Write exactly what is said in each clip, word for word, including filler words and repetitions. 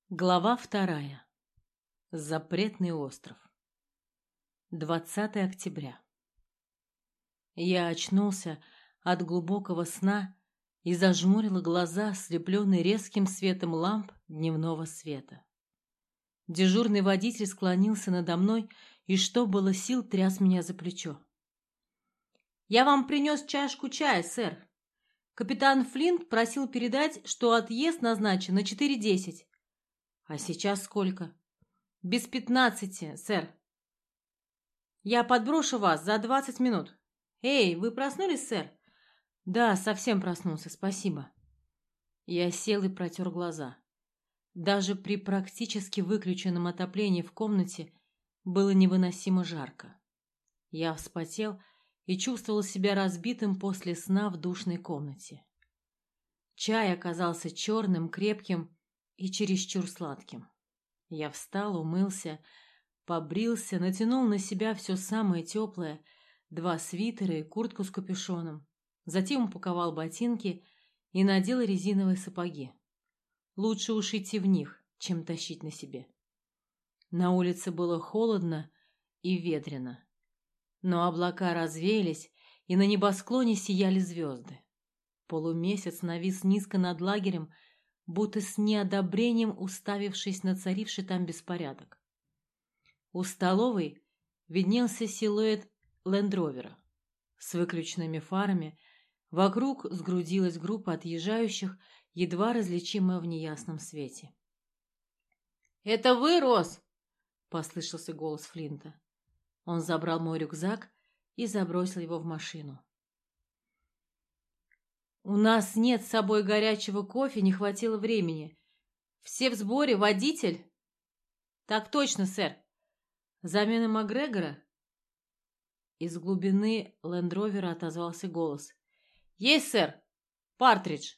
Глава вторая. Запретный остров. двадцатое октября. Я очнулся от глубокого сна и зажмурил глаза, ослепленные резким светом ламп дневного света. Дежурный водитель склонился надо мной и, что было сил, тряс меня за плечо. «Я вам принес чашку чая, сэр. Капитан Флинт просил передать, что отъезд назначен на четыре десять. А сейчас сколько? Без пятнадцати, сэр. Я подброшу вас за двадцать минут. Эй, вы проснулись, сэр? Да, совсем проснулся, спасибо. Я сел и протер глаза. Даже при практически выключенном отоплении в комнате было невыносимо жарко. Я вспотел и чувствовал себя разбитым после сна в душной комнате. Чай оказался черным, крепким и чересчур сладким. Я встал, умылся, побрился, натянул на себя все самое теплое, два свитера и куртку с капюшоном, затем упаковал ботинки и надел резиновые сапоги. Лучше уж идти в них, чем тащить на себе. На улице было холодно и ветрено, но облака развеялись, и на небосклоне сияли звезды. Полумесяц навис низко над лагерем, будто с неодобрением уставившись на царивший там беспорядок. У столовой виднелся силуэт лендровера с выключенными фарами, вокруг сгрудилась группа отъезжающих, едва различимая в неясном свете. «Это вы, Росс?» — послышался голос Флинта. Он забрал мой рюкзак и забросил его в машину. «У нас нет с собой горячего кофе, не хватило времени. Все в сборе, водитель?» «Так точно, сэр. Замена Макгрегора?» Из глубины лендровера отозвался голос. «Есть, сэр. Партридж».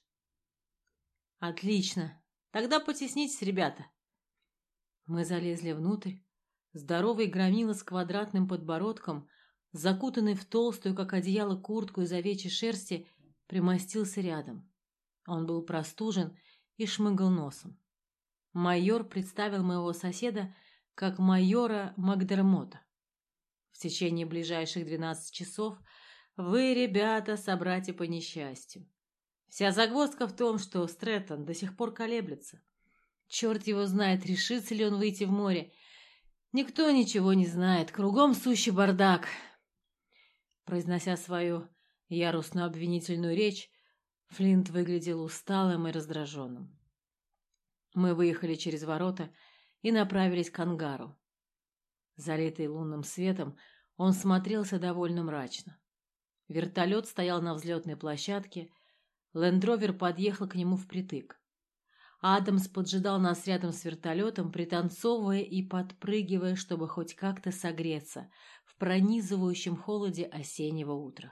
«Отлично. Тогда потеснитесь, ребята». Мы залезли внутрь. Здоровый громила с квадратным подбородком, закутанный в толстую, как одеяло, куртку из овечьей шерсти, примостился рядом. Он был простужен и шмыгал носом. Майор представил моего соседа как майора Макдермота. В течение ближайших двенадцати часов вы, ребята, собратья по несчастью. Вся загвоздка в том, что Стрэттон до сих пор колеблется. Черт его знает, решится ли он выйти в море. Никто ничего не знает, кругом сущий бардак. Произнося свою яростную обвинительную речь, Флинт выглядел усталым и раздраженным. Мы выехали через ворота и направились к ангару. Залитый лунным светом, он смотрелся довольно мрачно. Вертолет стоял на взлетной площадке, лендровер подъехал к нему впритык. Адамс поджидал нас рядом с вертолетом, пританцовывая и подпрыгивая, чтобы хоть как-то согреться в пронизывающем холоде осеннего утра.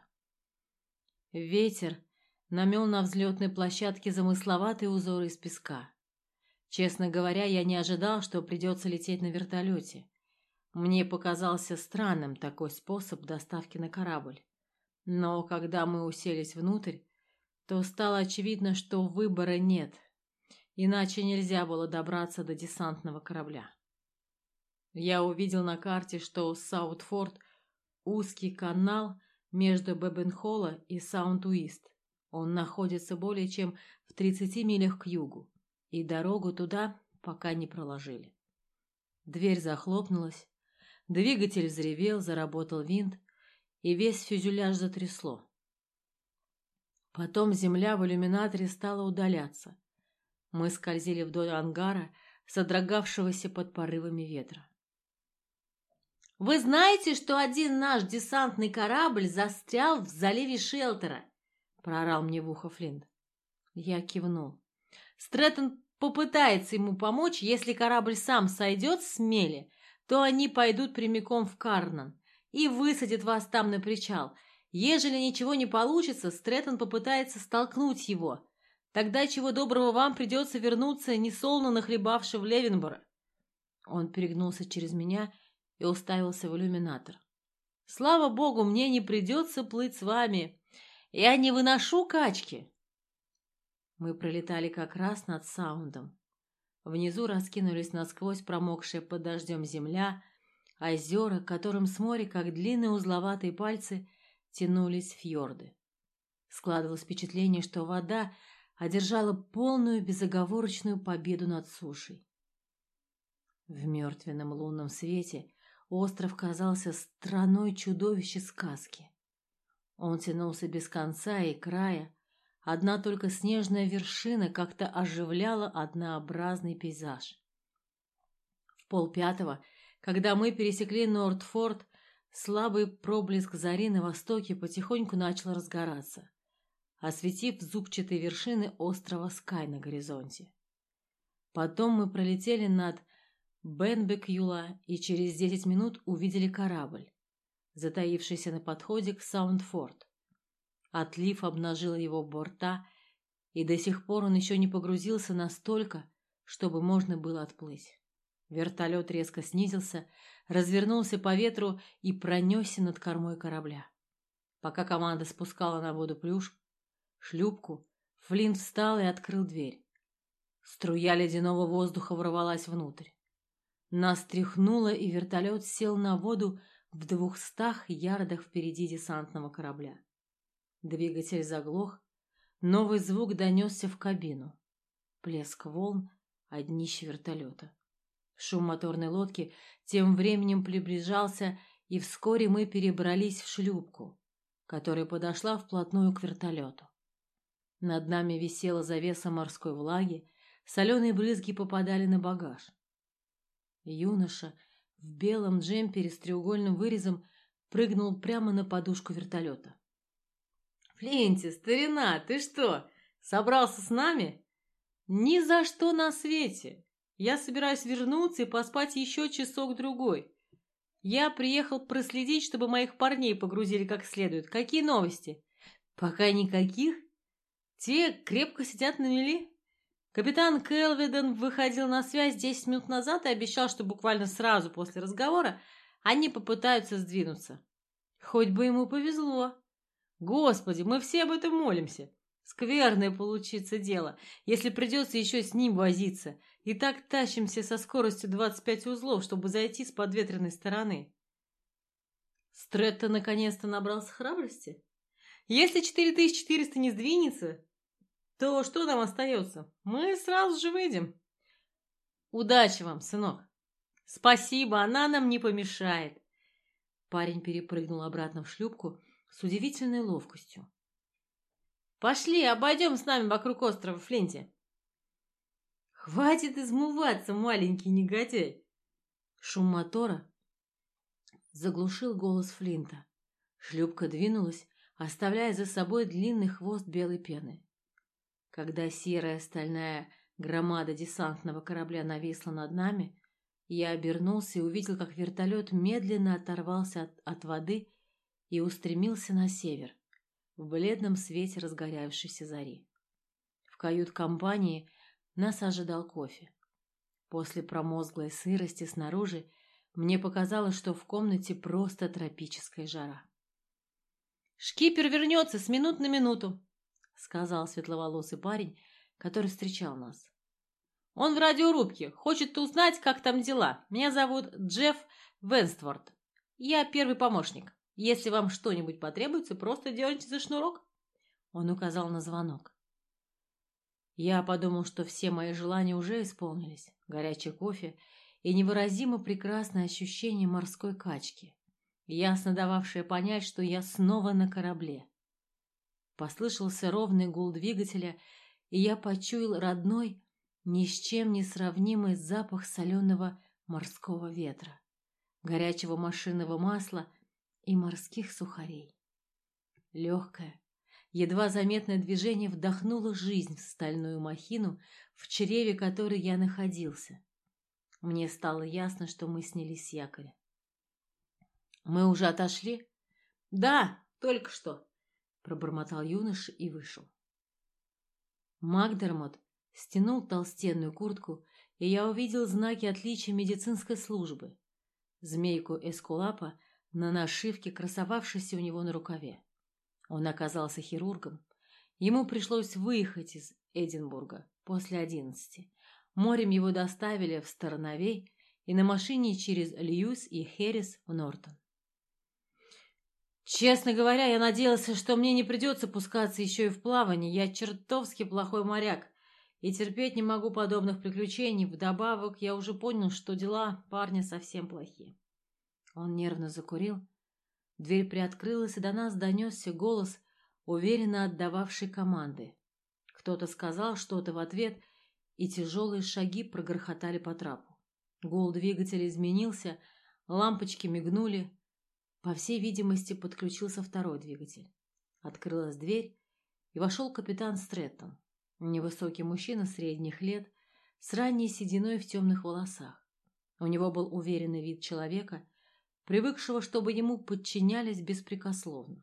Ветер намел на взлетной площадке замысловатые узоры из песка. Честно говоря, я не ожидал, что придется лететь на вертолете. Мне показался странным такой способ доставки на корабль. Но когда мы уселись внутрь, то стало очевидно, что выбора нет, иначе нельзя было добраться до десантного корабля. Я увидел на карте, что Саутфорд — узкий канал между Бэббенхолла и Саунд-Уист. Он находится более чем в тридцати милях к югу, и дорогу туда пока не проложили. Дверь захлопнулась, двигатель взревел, заработал винт, и весь фюзеляж затрясло. Потом земля в иллюминаторе стала удаляться. Мы скользили вдоль ангара, содрогавшегося под порывами ветра. «Вы знаете, что один наш десантный корабль застрял в заливе Шелтера?» — проорал мне в ухо Флинт. Я кивнул. «Стрэттон попытается ему помочь. Если корабль сам сойдет с мели, то они пойдут прямиком в Карнан и высадят вас там на причал. Ежели ничего не получится, Стрэттон попытается столкнуть его. Тогда чего доброго вам придется вернуться, несолоно нахлебавши в Левенборо». Он перегнулся через меня и уставился в иллюминатор. «Слава богу, мне не придется плыть с вами. Я не выношу качки». Мы пролетали как раз над Саундом. Внизу раскинулись насквозь промокшая под дождем земля, озера, к которым с моря, как длинные узловатые пальцы, тянулись фьорды. Складывалось впечатление, что вода одержала полную безоговорочную победу над сушей. В мертвенном лунном свете остров казался страной чудовища сказки. Он тянулся без конца и края, одна только снежная вершина как-то оживляла однообразный пейзаж. В полпятого, когда мы пересекли Нортфорд, слабый проблеск зари на востоке потихоньку начал разгораться, осветив зубчатые вершины острова Скай на горизонте. Потом мы пролетели над Бенбекюла и через десять минут увидели корабль, затаившийся на подходе к Саундфорд. Отлив обнажил его борта, и до сих пор он еще не погрузился настолько, чтобы можно было отплыть. Вертолет резко снизился, развернулся по ветру и пронесся над кормой корабля. Пока команда спускала на воду плюш, шлюпку, Флинт встал и открыл дверь. Струя ледяного воздуха ворвалась внутрь. Нас тряхнуло, и вертолет сел на воду в двухстах ярдах впереди десантного корабля. Двигатель заглох, новый звук донесся в кабину. Плеск волн о днище вертолета. Шум моторной лодки тем временем приближался, и вскоре мы перебрались в шлюпку, которая подошла вплотную к вертолету. Над нами висела завеса морской влаги, соленые брызги попадали на багаж. Юноша в белом джемпере с треугольным вырезом прыгнул прямо на подушку вертолета. «Флинти, старина, ты что, собрался с нами?» «Ни за что на свете! Я собираюсь вернуться и поспать еще часок-другой. Я приехал проследить, чтобы моих парней погрузили как следует. Какие новости?» «Пока никаких. Те крепко сидят на мели. Капитан Келведен выходил на связь десять минут назад и обещал, что буквально сразу после разговора они попытаются сдвинуться. Хоть бы ему повезло. Господи, мы все об этом молимся. Скверное получится дело, если придется еще с ним возиться. И так тащимся со скоростью двадцать пять узлов, чтобы зайти с подветренной стороны». Стретто наконец-то набрался храбрости. «Если четыре тысячи четыреста не сдвинется, то что нам остается? Мы сразу же выйдем». «Удачи вам, сынок». «Спасибо, она нам не помешает». Парень перепрыгнул обратно в шлюпку с удивительной ловкостью. «Пошли, обойдем с нами вокруг острова Флинти». «Хватит измываться, маленький негодяй!» Шум мотора заглушил голос Флинта. Шлюпка двинулась, оставляя за собой длинный хвост белой пены. Когда серая стальная громада десантного корабля нависла над нами, я обернулся и увидел, как вертолет медленно оторвался от, от воды и устремился на север, в бледном свете разгорявшейся зари. В кают-компании нас ожидал кофе. После промозглой сырости снаружи мне показалось, что в комнате просто тропическая жара. «Шкипер вернется с минут на минуту», — сказал светловолосый парень, который встречал нас. «Он в радиорубке, хочет узнать, как там дела. Меня зовут Джефф Венстворд. Я первый помощник. Если вам что-нибудь потребуется, просто дерните за шнурок». Он указал на звонок. Я подумал, что все мои желания уже исполнились. Горячий кофе и невыразимо прекрасное ощущение морской качки, ясно дававшее понять, что я снова на корабле. Послышался ровный гул двигателя, и я почуял родной, ни с чем не сравнимый запах соленого морского ветра, горячего машинного масла и морских сухарей. Легкое, едва заметное движение вдохнуло жизнь в стальную махину, в чреве которой я находился. Мне стало ясно, что мы снялись с якоря. «Мы уже отошли?» «Да, только что», — пробормотал юноша и вышел. Макдермот стянул толстенную куртку, и я увидел знаки отличия медицинской службы, змейку эскулапа на нашивке, красовавшейся у него на рукаве. Он оказался хирургом. Ему пришлось выехать из Эдинбурга после одиннадцати. Морем его доставили в Староновей и на машине через Льюис и Хэррис в Нортон. Честно говоря, я надеялся, что мне не придется пускаться еще и в плавание. Я чертовски плохой моряк и терпеть не могу подобных приключений. Вдобавок, я уже понял, что дела парня совсем плохие. Он нервно закурил. Дверь приоткрылась, и до нас донесся голос, уверенно отдававший команды. Кто-то сказал что-то в ответ, и тяжелые шаги прогрохотали по трапу. Гул двигателя изменился, лампочки мигнули. По всей видимости, подключился второй двигатель. Открылась дверь, и вошел капитан Стрэттон. Невысокий мужчина средних лет, с ранней сединой в темных волосах. У него был уверенный вид человека, привыкшего, чтобы ему подчинялись беспрекословно.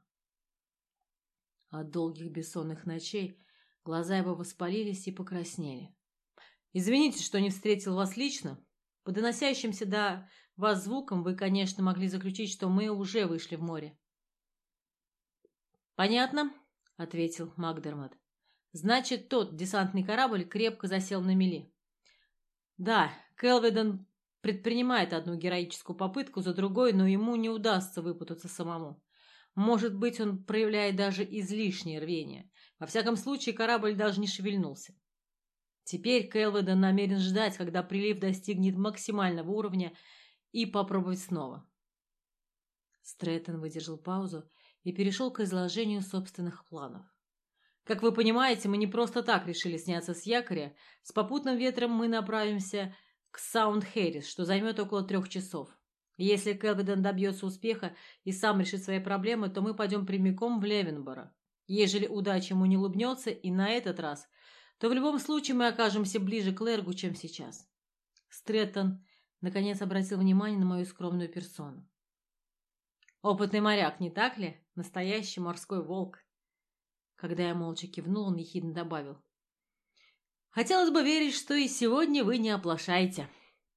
От долгих бессонных ночей глаза его воспалились и покраснели. «Извините, что не встретил вас лично. По доносящимся до вас звукам вы, конечно, могли заключить, что мы уже вышли в море». «Понятно», — ответил Макдермот. «Значит, тот десантный корабль крепко засел на мели». «Да, Келведен предпринимает одну героическую попытку за другой, но ему не удастся выпутаться самому. Может быть, он проявляет даже излишнее рвение. Во всяком случае, корабль даже не шевельнулся. Теперь Келведен намерен ждать, когда прилив достигнет максимального уровня, и попробовать снова». Стрэттон выдержал паузу и перешел к изложению собственных планов. «Как вы понимаете, мы не просто так решили сняться с якоря. С попутным ветром мы направимся к Саунд-Хэррис, что займет около трех часов. Если Келведен добьется успеха и сам решит свои проблемы, то мы пойдем прямиком в Левенборо. Ежели удача ему не улыбнется и на этот раз, то в любом случае мы окажемся ближе к Лергу, чем сейчас». Стрэттон наконец обратил внимание на мою скромную персону. «Опытный моряк, не так ли? Настоящий морской волк». Когда я молча кивнул, он ехидно добавил: «Хотелось бы верить, что и сегодня вы не оплошаете».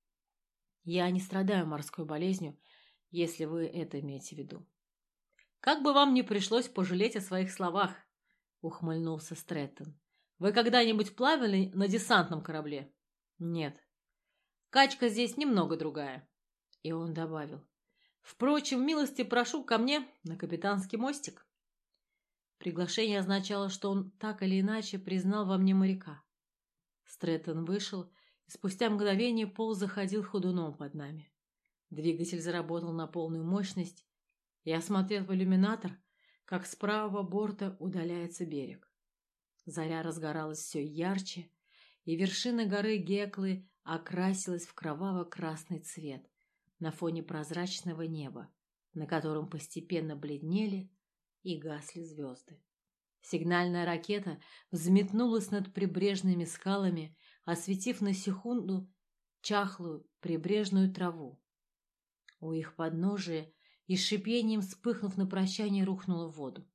«Я не страдаю морской болезнью, если вы это имеете в виду». «Как бы вам ни пришлось пожалеть о своих словах», — ухмыльнулся Стрэттон. «Вы когда-нибудь плавали на десантном корабле?» «Нет. Качка здесь немного другая». И он добавил: «Впрочем, милости прошу ко мне на капитанский мостик». Приглашение означало, что он так или иначе признал во мне моряка. Стрэттон вышел, и спустя мгновение пол заходил ходуном под нами. Двигатель заработал на полную мощность. Я смотрел в иллюминатор, как с правого борта удаляется берег. Заря разгоралась все ярче, и вершина горы Геклы окрасилась в кроваво-красный цвет на фоне прозрачного неба, на котором постепенно бледнели и гасли звезды. Сигнальная ракета взметнулась над прибрежными скалами, осветив на секунду чахлую прибрежную траву. У их подножия и с шипением, вспыхнув на прощание, рухнула в воду.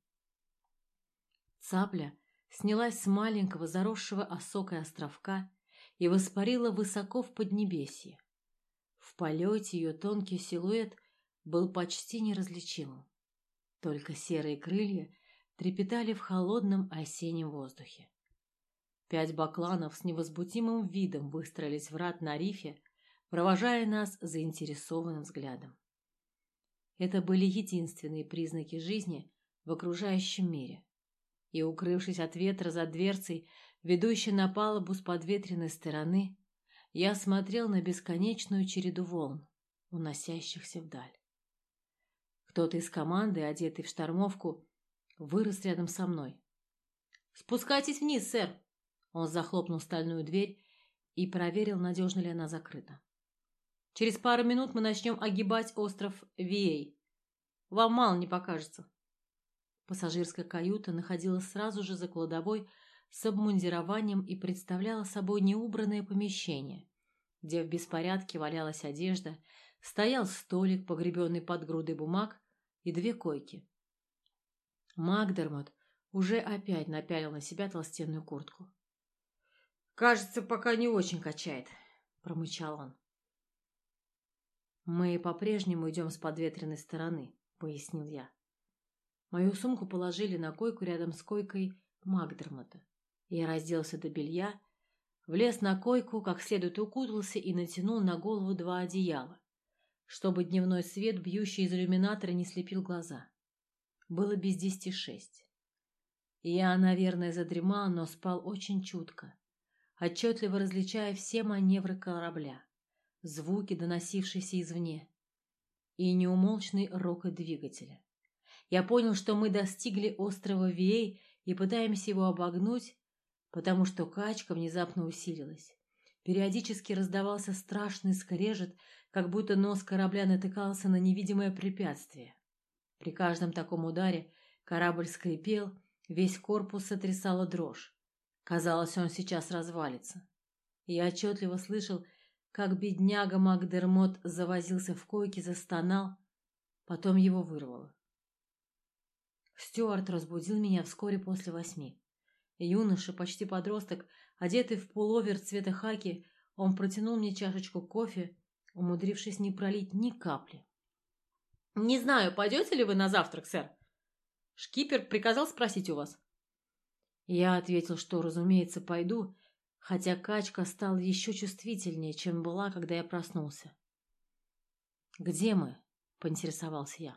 Цапля снялась с маленького заросшего осокой островка и воспарила высоко в поднебесье. В полете ее тонкий силуэт был почти неразличимым. Только серые крылья трепетали в холодном осеннем воздухе. Пять бакланов с невозмутимым видом выстроились в ряд на рифе, провожая нас заинтересованным взглядом. Это были единственные признаки жизни в окружающем мире. И, укрывшись от ветра за дверцей, ведущей на палубу с подветренной стороны, я смотрел на бесконечную череду волн, уносящихся вдаль. Кто-то из команды, одетый в штормовку, вырос рядом со мной. «Спускайтесь вниз, сэр!» Он захлопнул стальную дверь и проверил, надежно ли она закрыта. «Через пару минут мы начнем огибать остров Виэй. Вам мало не покажется». Пассажирская каюта находилась сразу же за кладовой с обмундированием и представляла собой неубранное помещение, где в беспорядке валялась одежда, стоял столик, погребенный под грудой бумаг, и две койки. Макдермот уже опять напялил на себя толстенную куртку. «Кажется, пока не очень качает», — промычал он. «Мы по-прежнему идем с подветренной стороны», — пояснил я. Мою сумку положили на койку рядом с койкой Макдермота. Я разделся до белья, влез на койку, как следует укутался и натянул на голову два одеяла, чтобы дневной свет, бьющий из иллюминатора, не слепил глаза. Было без десяти шесть. Я, наверное, задремал, но спал очень чутко, отчетливо различая все маневры корабля, звуки, доносившиеся извне, и неумолчный рокот двигателя. Я понял, что мы достигли острова Виэй и пытаемся его обогнуть, потому что качка внезапно усилилась. Периодически раздавался страшный скрежет, как будто нос корабля натыкался на невидимое препятствие. При каждом таком ударе корабль скрипел, весь корпус сотрясала дрожь. Казалось, он сейчас развалится. Я отчетливо слышал, как бедняга Макдермот завозился в койке, застонал, потом его вырвало. Стюарт разбудил меня вскоре после восьми. Юноша, почти подросток, одетый в пуловер цвета хаки, он протянул мне чашечку кофе, умудрившись не пролить ни капли. «Не знаю, пойдете ли вы на завтрак, сэр? Шкипер приказал спросить у вас». Я ответил, что, разумеется, пойду, хотя качка стала еще чувствительнее, чем была, когда я проснулся. «Где мы?» — поинтересовался я.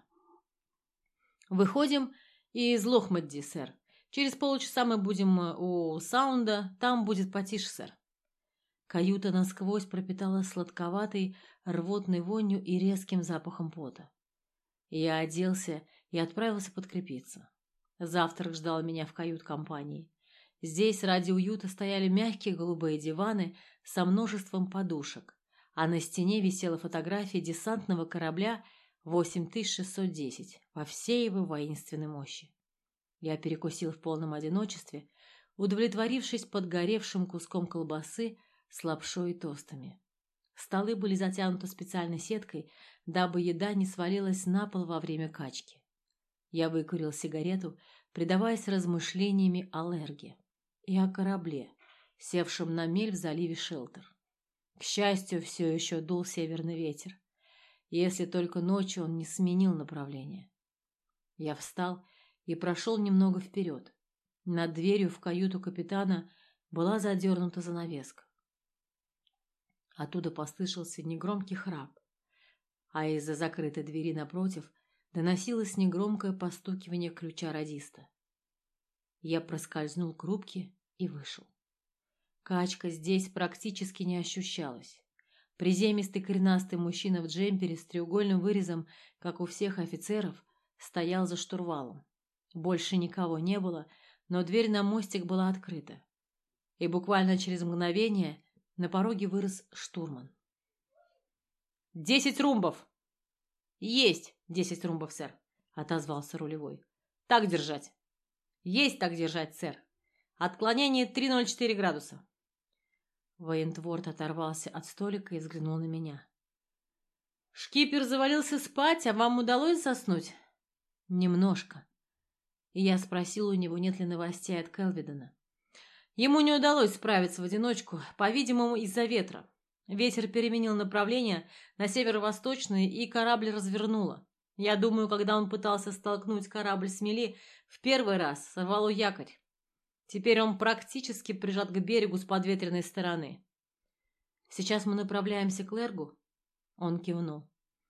«Выходим из Лохмадди, сэр. Через полчаса мы будем у Саунда, там будет потише, сэр». Каюта насквозь пропитала сладковатой рвотной вонью и резким запахом пота. Я оделся и отправился подкрепиться. Завтрак ждал меня в кают-компании. Здесь ради уюта стояли мягкие голубые диваны со множеством подушек, а на стене висела фотография десантного корабля восемь тысяч шестьсот десять во всей его воинственной мощи. Я перекусил в полном одиночестве, удовлетворившись подгоревшим куском колбасы с лапшой и тостами. Столы были затянуты специальной сеткой, дабы еда не свалилась на пол во время качки. Я выкурил сигарету, предаваясь размышлениями о Лерге и о корабле, севшем на мель в заливе Шелтер. К счастью, все еще дул северный ветер, если только ночью он не сменил направление. Я встал и прошел немного вперед. Над дверью в каюту капитана была задернута занавеска. Оттуда послышался негромкий храп, а из-за закрытой двери напротив доносилось негромкое постукивание ключа радиста. Я проскользнул к рубке и вышел. Качка здесь практически не ощущалась. Приземистый коренастый мужчина в джемпере с треугольным вырезом, как у всех офицеров, стоял за штурвалом. Больше никого не было, но дверь на мостик была открыта. И буквально через мгновение на пороге вырос штурман. «Десять румбов!» «Есть десять румбов, сэр», — отозвался рулевой. «Так держать». «Есть так держать, сэр. Отклонение триста ноль четыре градуса». Воентворд оторвался от столика и взглянул на меня. «Шкипер завалился спать, а вам удалось заснуть?» «Немножко». И я спросил у него, нет ли новостей от Келвидена. Ему не удалось справиться в одиночку, по-видимому, из-за ветра. Ветер переменил направление на северо-восточный, и корабль развернуло. Я думаю, когда он пытался столкнуть корабль с мели, в первый раз сорвало якорь. Теперь он практически прижат к берегу с подветренной стороны. «Сейчас мы направляемся к Лергу?» Он кивнул.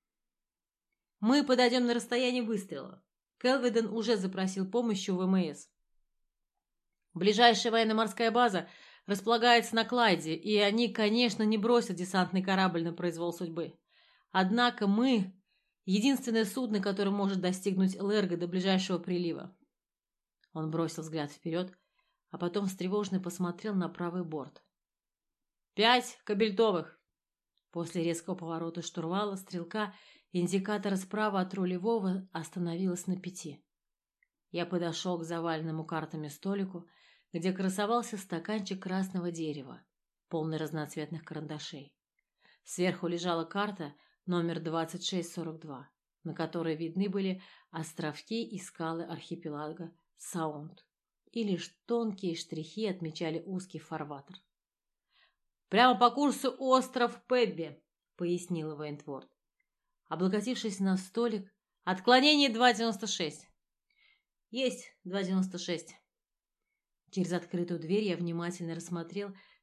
«Мы подойдем на расстояние выстрела. Келвиден уже запросил помощи у ВМС. Ближайшая военно-морская база располагается на Клайде, и они, конечно, не бросят десантный корабль на произвол судьбы. Однако мы — единственное судно, которое может достигнуть Лерга до ближайшего прилива». Он бросил взгляд вперед, а потом встревоженно посмотрел на правый борт. «Пять кабельтовых!» После резкого поворота штурвала стрелка индикатора справа от рулевого остановилась на пяти. Я подошел к заваленному картами столику, где красовался стаканчик красного дерева, полный разноцветных карандашей. Сверху лежала карта номер двадцать шесть сорок два, на которой видны были островки и скалы архипелага Саунд, и лишь тонкие штрихи отмечали узкий фарватер. «Прямо по курсу остров Пебби», — пояснила Воентворд. Облокотившись на столик, отклонение два девяносто шесть. «Есть два девяносто шесть». Через открытую дверь я внимательно рассмотрел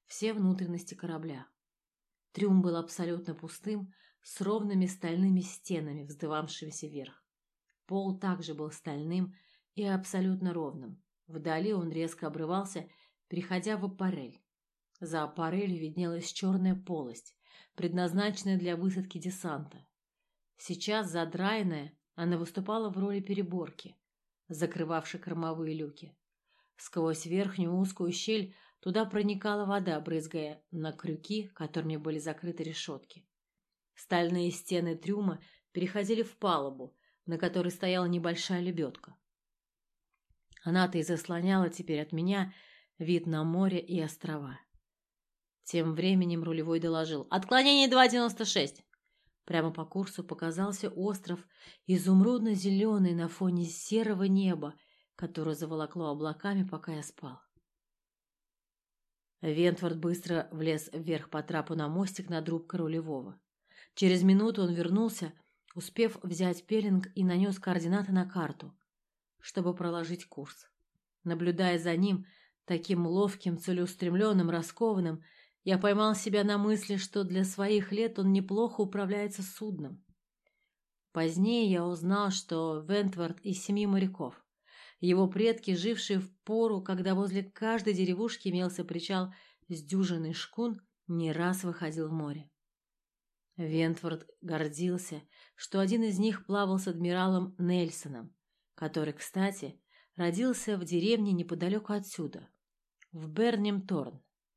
все внутренности корабля. Трюм был абсолютно пустым, с ровными стальными стенами, вздымавшимися вверх. Пол также был стальным и абсолютно ровным. Вдали он резко обрывался, переходя в аппарель. За аппарелью виднелась черная полость, предназначенная для высадки десанта. Сейчас, задраенная, она выступала в роли переборки, закрывавшей кормовые люки. Сквозь верхнюю узкую щель туда проникала вода, брызгая на крюки, которыми были закрыты решетки. Стальные стены трюма переходили в палубу, на которой стояла небольшая лебедка. Она-то и заслоняла теперь от меня вид на море и острова. Тем временем рулевой доложил: «Отклонение два девяносто шесть». Прямо по курсу показался остров, изумрудно-зеленый на фоне серого неба, которое заволокло облаками, пока я спал. Вентворд быстро влез вверх по трапу на мостик над рубкой рулевого. Через минуту он вернулся, успев взять пеленг, и нанес координаты на карту, чтобы проложить курс. Наблюдая за ним, таким ловким, целеустремленным, раскованным, я поймал себя на мысли, что для своих лет он неплохо управляется судном. Позднее я узнал, что Вентворд из семьи моряков. Его предки, жившие в пору, когда возле каждой деревушки имелся причал с дюжиной шкун, не раз выходил в море. Вентворд гордился, что один из них плавал с адмиралом Нельсоном, который, кстати, родился в деревне неподалеку отсюда, в Бернем-Торн.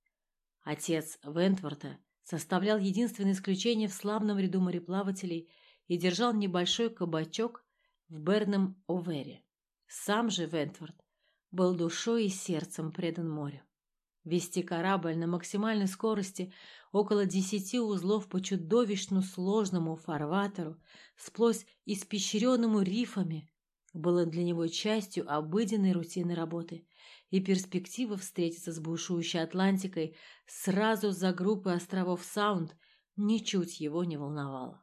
Отец Вентворта составлял единственное исключение в славном ряду мореплавателей и держал небольшой кабачок в Бернем-Овере. Сам же Вентворт был душой и сердцем предан морю. Вести корабль на максимальной скорости около десяти узлов по чудовищно сложному фарватеру, сплошь испещренному рифами, было для него частью обыденной рутинной работы, и перспектива встретиться с бушующей Атлантикой сразу за группой островов Саунд ничуть его не волновала.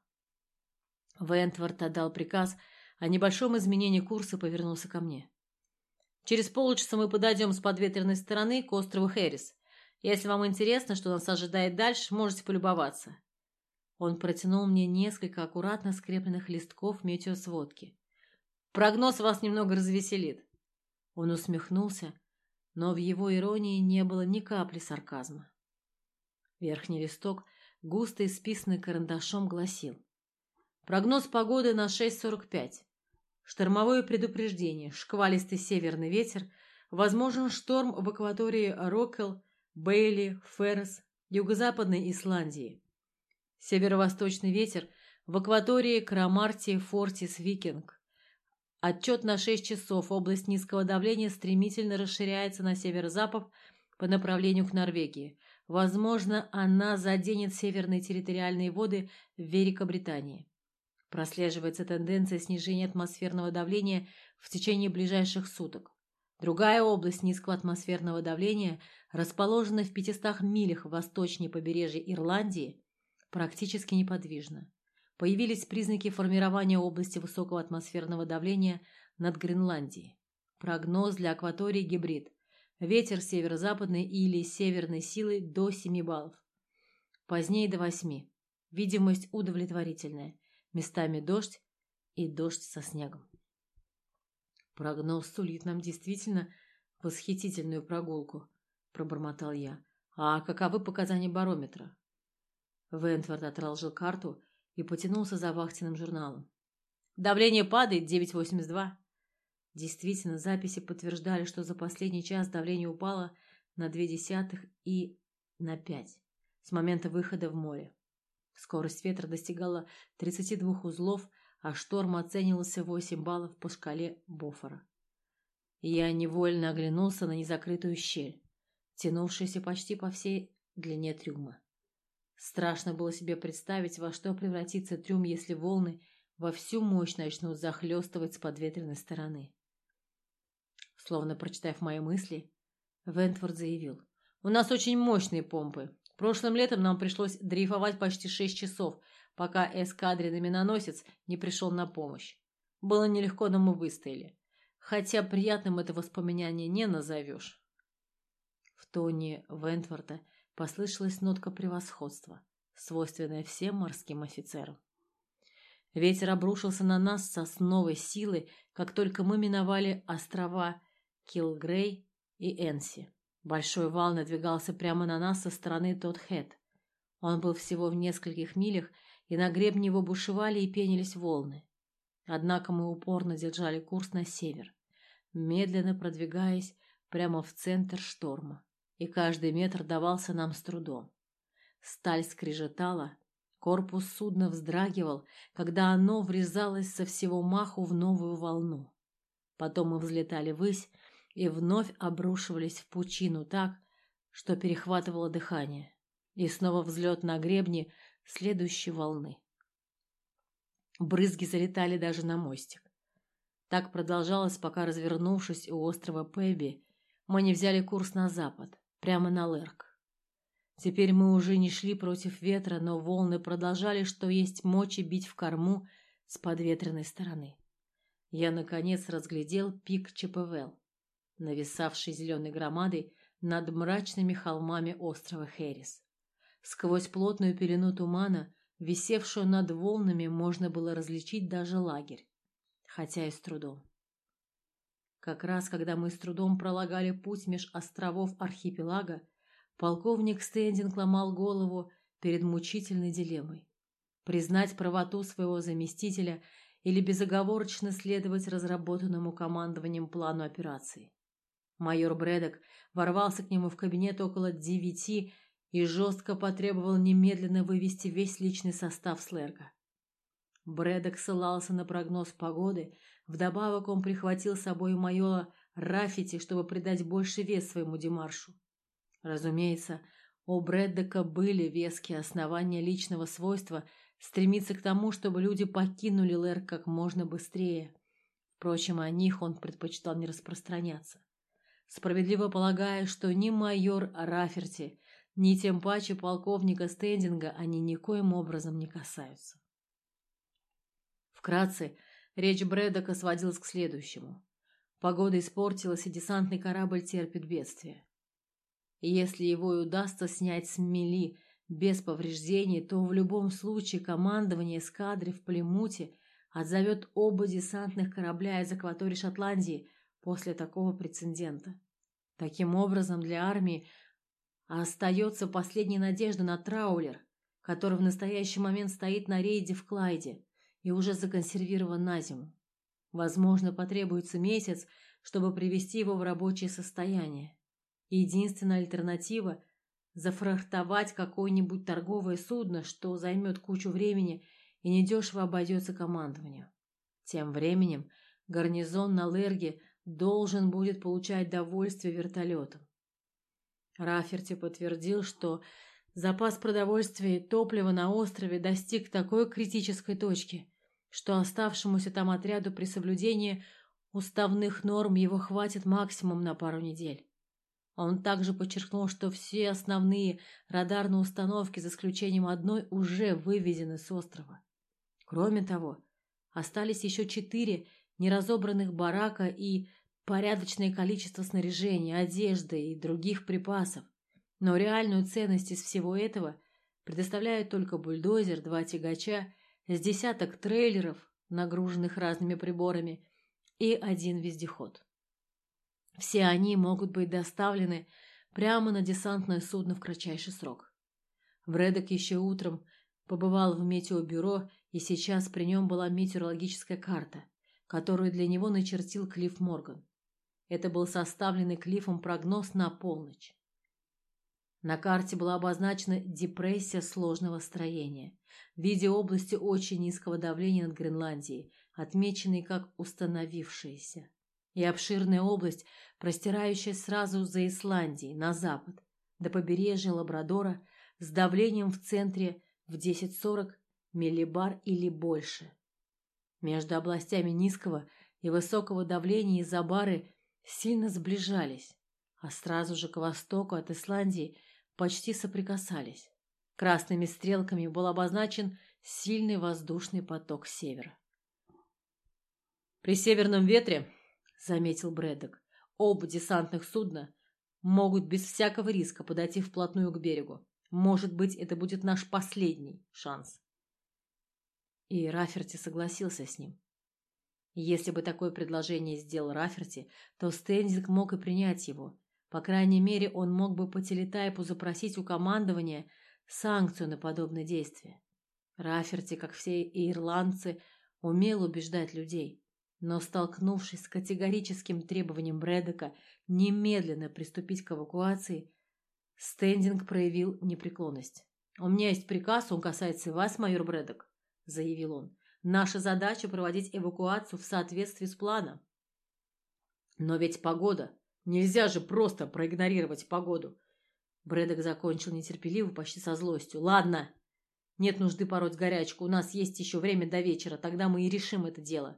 Вентворт отдал приказ о небольшом изменении курса и повернулся ко мне. «Через полчаса мы подойдем с подветренной стороны к острову Хэрис. Если вам интересно, что нас ожидает дальше, можете полюбоваться». Он протянул мне несколько аккуратно скрепленных листков метеосводки. «Прогноз вас немного развеселит». Он усмехнулся, но в его иронии не было ни капли сарказма. Верхний листок, густо исписанный карандашом, гласил: «Прогноз погоды на шесть сорок пять. Штормовое предупреждение, шквалистый северный ветер, возможен шторм в акватории Роккелл, Бейли, Феррес, юго-западной Исландии. Северо-восточный ветер в акватории Крамарти, Фортис, Викинг. Отчет на шесть часов. Область низкого давления стремительно расширяется на северо-запад по направлению к Норвегии. Возможно, она заденет северные территориальные воды в Великобритании. Прослеживается тенденция снижения атмосферного давления в течение ближайших суток. Другая область низкого атмосферного давления, расположенная в пятистах милях восточнее побережья Ирландии, практически неподвижна. Появились признаки формирования области высокого атмосферного давления над Гренландией. Прогноз для акватории гибрид. Ветер северо-западной или северной силы до семи баллов. Позднее до восьми. Видимость удовлетворительная. Местами дождь и дождь со снегом. «Прогноз сулит нам действительно восхитительную прогулку», — пробормотал я. «А каковы показания барометра?» Вентворд отложил карту и потянулся за вахтенным журналом. «Давление падает, девять восемьдесят два». Действительно, записи подтверждали, что за последний час давление упало на две десятых и на пять с момента выхода в море. Скорость ветра достигала тридцати двух узлов, а шторм оценивался восемь баллов по шкале Бофора. Я невольно оглянулся на незакрытую щель, тянувшуюся почти по всей длине трюма. Страшно было себе представить, во что превратится трюм, если волны во всю мощь начнут захлестывать с подветренной стороны. Словно прочитав мои мысли, Вентворд заявил: «У нас очень мощные помпы. Прошлым летом нам пришлось дрейфовать почти шесть часов, пока эскадренный миноносец не пришел на помощь. Было нелегко, но мы выстояли. Хотя приятным это воспоминание не назовешь». В тоне Вентворта послышалась нотка превосходства, свойственная всем морским офицерам. Ветер обрушился на нас с новой силой, как только мы миновали острова Килгрей и Энси. Большой вал надвигался прямо на нас со стороны Тодхэт. Он был всего в нескольких милях, и на гребне его бушевали и пенились волны. Однако мы упорно держали курс на север, медленно продвигаясь прямо в центр шторма, и каждый метр давался нам с трудом. Сталь скрежетала, корпус судна вздрагивал, когда оно врезалось со всего маху в новую волну. Потом мы взлетали ввысь и вновь обрушивались в пучину так, что перехватывало дыхание, и снова взлет на гребне следующей волны. Брызги залетали даже на мостик. Так продолжалось, пока, развернувшись у острова Пэбби, мы не взяли курс на запад, прямо на Лерк. Теперь мы уже не шли против ветра, но волны продолжали, что есть мочи, бить в корму с подветренной стороны. Я, наконец, разглядел пик Чиппевелл, нависавший зеленой громадой над мрачными холмами острова Хэрис. Сквозь плотную пелену тумана, висевшую над волнами, можно было различить даже лагерь, хотя и с трудом. Как раз когда мы с трудом пролагали путь меж островов архипелага, полковник Стендинг ломал голову перед мучительной дилеммой: признать правоту своего заместителя или безоговорочно следовать разработанному командованием плану операции. Майор Брэддок ворвался к нему в кабинет около девяти и жестко потребовал немедленно вывести весь личный состав с Лерга. Брэддок ссылался на прогноз погоды, вдобавок он прихватил с собой майора Раффити, чтобы придать больше вес своему демаршу. Разумеется, у Брэддока были веские основания личного свойства стремиться к тому, чтобы люди покинули Лерг как можно быстрее. Впрочем, о них он предпочитал не распространяться, справедливо полагая, что ни майор Рафферти, ни тем паче полковника Стендинга они никоим образом не касаются. Вкратце, речь Брэддока сводилась к следующему: погода испортилась, и десантный корабль терпит бедствие. И если его и удастся снять с мели без повреждений, то в любом случае командование эскадры в Плимуте отзовет оба десантных корабля из акватории Шотландии после такого прецедента. Таким образом, для армии остается последняя надежда на траулер, который в настоящий момент стоит на рейде в Клайде и уже законсервирован на зиму. Возможно, потребуется месяц, чтобы привести его в рабочее состояние. Единственная альтернатива – зафрахтовать какое-нибудь торговое судно, что займет кучу времени и недешево обойдется командованию. Тем временем гарнизон на Лерге должен будет получать довольствие вертолетом. Рафферти подтвердил, что запас продовольствия и топлива на острове достиг такой критической точки, что оставшемуся там отряду при соблюдении уставных норм его хватит максимум на пару недель. Он также подчеркнул, что все основные радарные установки, за исключением одной, уже вывезены с острова. Кроме того, остались еще четыре неразобранных барака и порядочное количество снаряжения, одежды и других припасов. Но реальную ценность из всего этого предоставляют только бульдозер, два тягача, с десяток трейлеров, нагруженных разными приборами, и один вездеход. Все они могут быть доставлены прямо на десантное судно в кратчайший срок. Брэддок еще утром побывал в метеобюро, и сейчас при нем была метеорологическая карта, которую для него начертил Клифф Морган. Это был составленный Клиффом прогноз на полночь. На карте была обозначена депрессия сложного строения в виде области очень низкого давления над Гренландией, отмеченной как установившаяся, и обширная область, простирающая сразу за Исландией на запад до побережья Лабрадора с давлением в центре в десять сорок миллибар или больше. Между областями низкого и высокого давления изобары сильно сближались, а сразу же к востоку от Исландии почти соприкасались. Красными стрелками был обозначен сильный воздушный поток с севера. При северном ветре, заметил Брэддок, оба десантных судна могут без всякого риска подойти вплотную к берегу. Может быть, это будет наш последний шанс. И Раферти согласился с ним. Если бы такое предложение сделал Раферти, то Стендинг мог и принять его. По крайней мере, он мог бы по телетайпу запросить у командования санкцию на подобное действие. Раферти, как все ирландцы, умел убеждать людей, но, столкнувшись с категорическим требованием Брэддока немедленно приступить к эвакуации, Стендинг проявил непреклонность. «У меня есть приказ, он касается вас, майор Брэддок», — заявил он. «Наша задача — проводить эвакуацию в соответствии с планом». «Но ведь погода. Нельзя же просто проигнорировать погоду». Брэддок закончил нетерпеливо, почти со злостью. «Ладно, нет нужды пороть горячку. У нас есть еще время до вечера, тогда мы и решим это дело.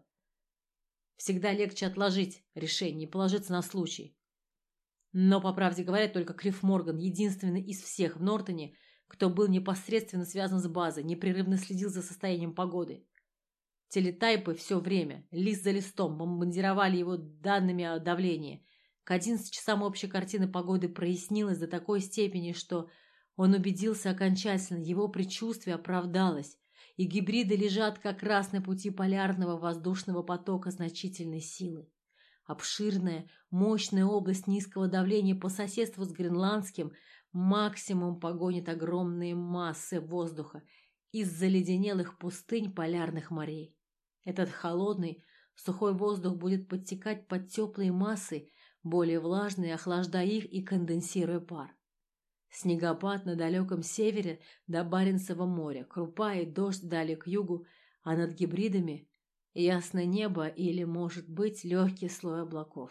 Всегда легче отложить решение и положиться на случай. Но, по правде говоря, только Клифф Морган, единственный из всех в Нортоне, кто был непосредственно связан с базой, непрерывно следил за состоянием погоды. Телетайпы все время, лист за листом, бомбардировали его данными о давлении. К одиннадцати часам общая картина погоды прояснилась до такой степени, что он убедился окончательно, его предчувствие оправдалось, и гибриды лежат как раз на пути полярного воздушного потока значительной силы. Обширная, мощная область низкого давления по соседству с гренландским максимум погонит огромные массы воздуха из заледенелых пустынь полярных морей. Этот холодный, сухой воздух будет подтекать под теплые массы, более влажные, охлаждая их и конденсируя пар. Снегопад на далеком севере до Баренцева моря, крупа и дождь далее к югу, а над гибридами ясное небо или, может быть, легкий слой облаков.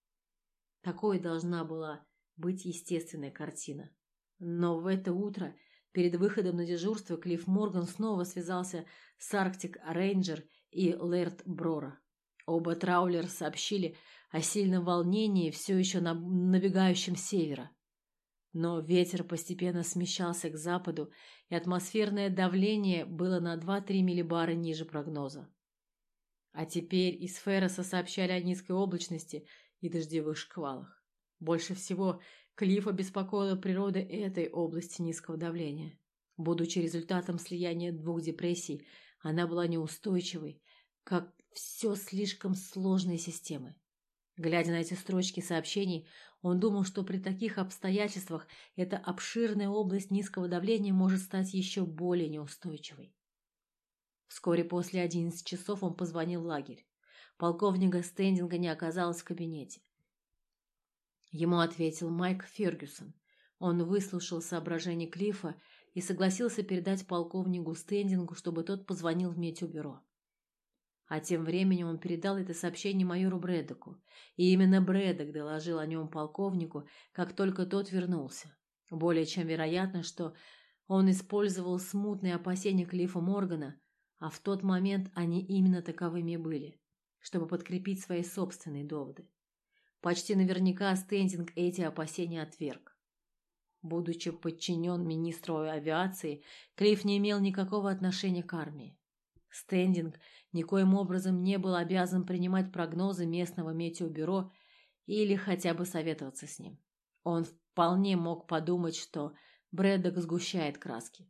Такой должна была быть естественная картина. Но в это утро, перед выходом на дежурство, Клифф Морган снова связался с Арктик Рейнджер и Лэрд Брора. Оба траулера сообщили о сильном волнении, все еще набегающем с севера. Но ветер постепенно смещался к западу, и атмосферное давление было на два-три миллибара ниже прогноза. А теперь из Ферроса сообщали о низкой облачности и дождевых шквалах. Больше всего Клиффа беспокоила природа этой области низкого давления. Будучи результатом слияния двух депрессий, она была неустойчивой, как все слишком сложные системы. Глядя на эти строчки сообщений, он думал, что при таких обстоятельствах эта обширная область низкого давления может стать еще более неустойчивой. Вскоре после одиннадцати часов он позвонил в лагерь. Полковника Стендинга не оказалось в кабинете. Ему ответил Майк Фергюсон. Он выслушал соображения Клиффа и согласился передать полковнику Стендингу, чтобы тот позвонил в метеобюро. А тем временем он передал это сообщение майору Брэддоку, и именно Брэддок доложил о нем полковнику, как только тот вернулся. Более чем вероятно, что он использовал смутные опасения Клиффа Моргана, а в тот момент они именно таковыми были, чтобы подкрепить свои собственные доводы. Почти наверняка Стендинг эти опасения отверг. Будучи подчинен министру авиации, Клифф не имел никакого отношения к армии. Стендинг никоим образом не был обязан принимать прогнозы местного метеобюро или хотя бы советоваться с ним. Он вполне мог подумать, что Брэддок сгущает краски.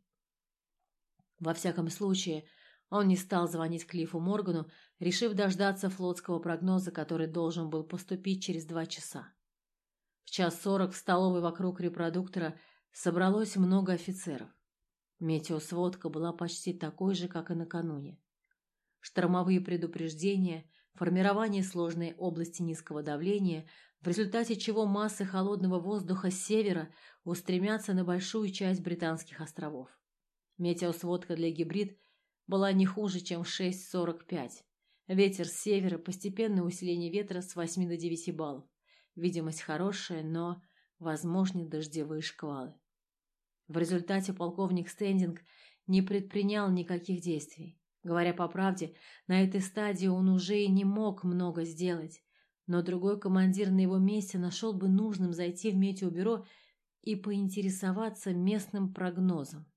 Во всяком случае, он не стал звонить Клиффу Моргану, решив дождаться флотского прогноза, который должен был поступить через два часа. В час сорок в столовой вокруг репродуктора собралось много офицеров. Метеосводка была почти такой же, как и накануне. Штормовые предупреждения, формирование сложной области низкого давления, в результате чего массы холодного воздуха с севера устремятся на большую часть британских островов. Метеосводка для гибрид была не хуже, чем в шесть сорок пять. Ветер с севера, постепенное усиление ветра с восьми до девяти баллов. Видимость хорошая, но возможны дождевые шквалы. В результате полковник Стендинг не предпринял никаких действий. Говоря по правде, на этой стадии он уже и не мог много сделать, но другой командир на его месте нашел бы нужным зайти в метеобюро и поинтересоваться местным прогнозом.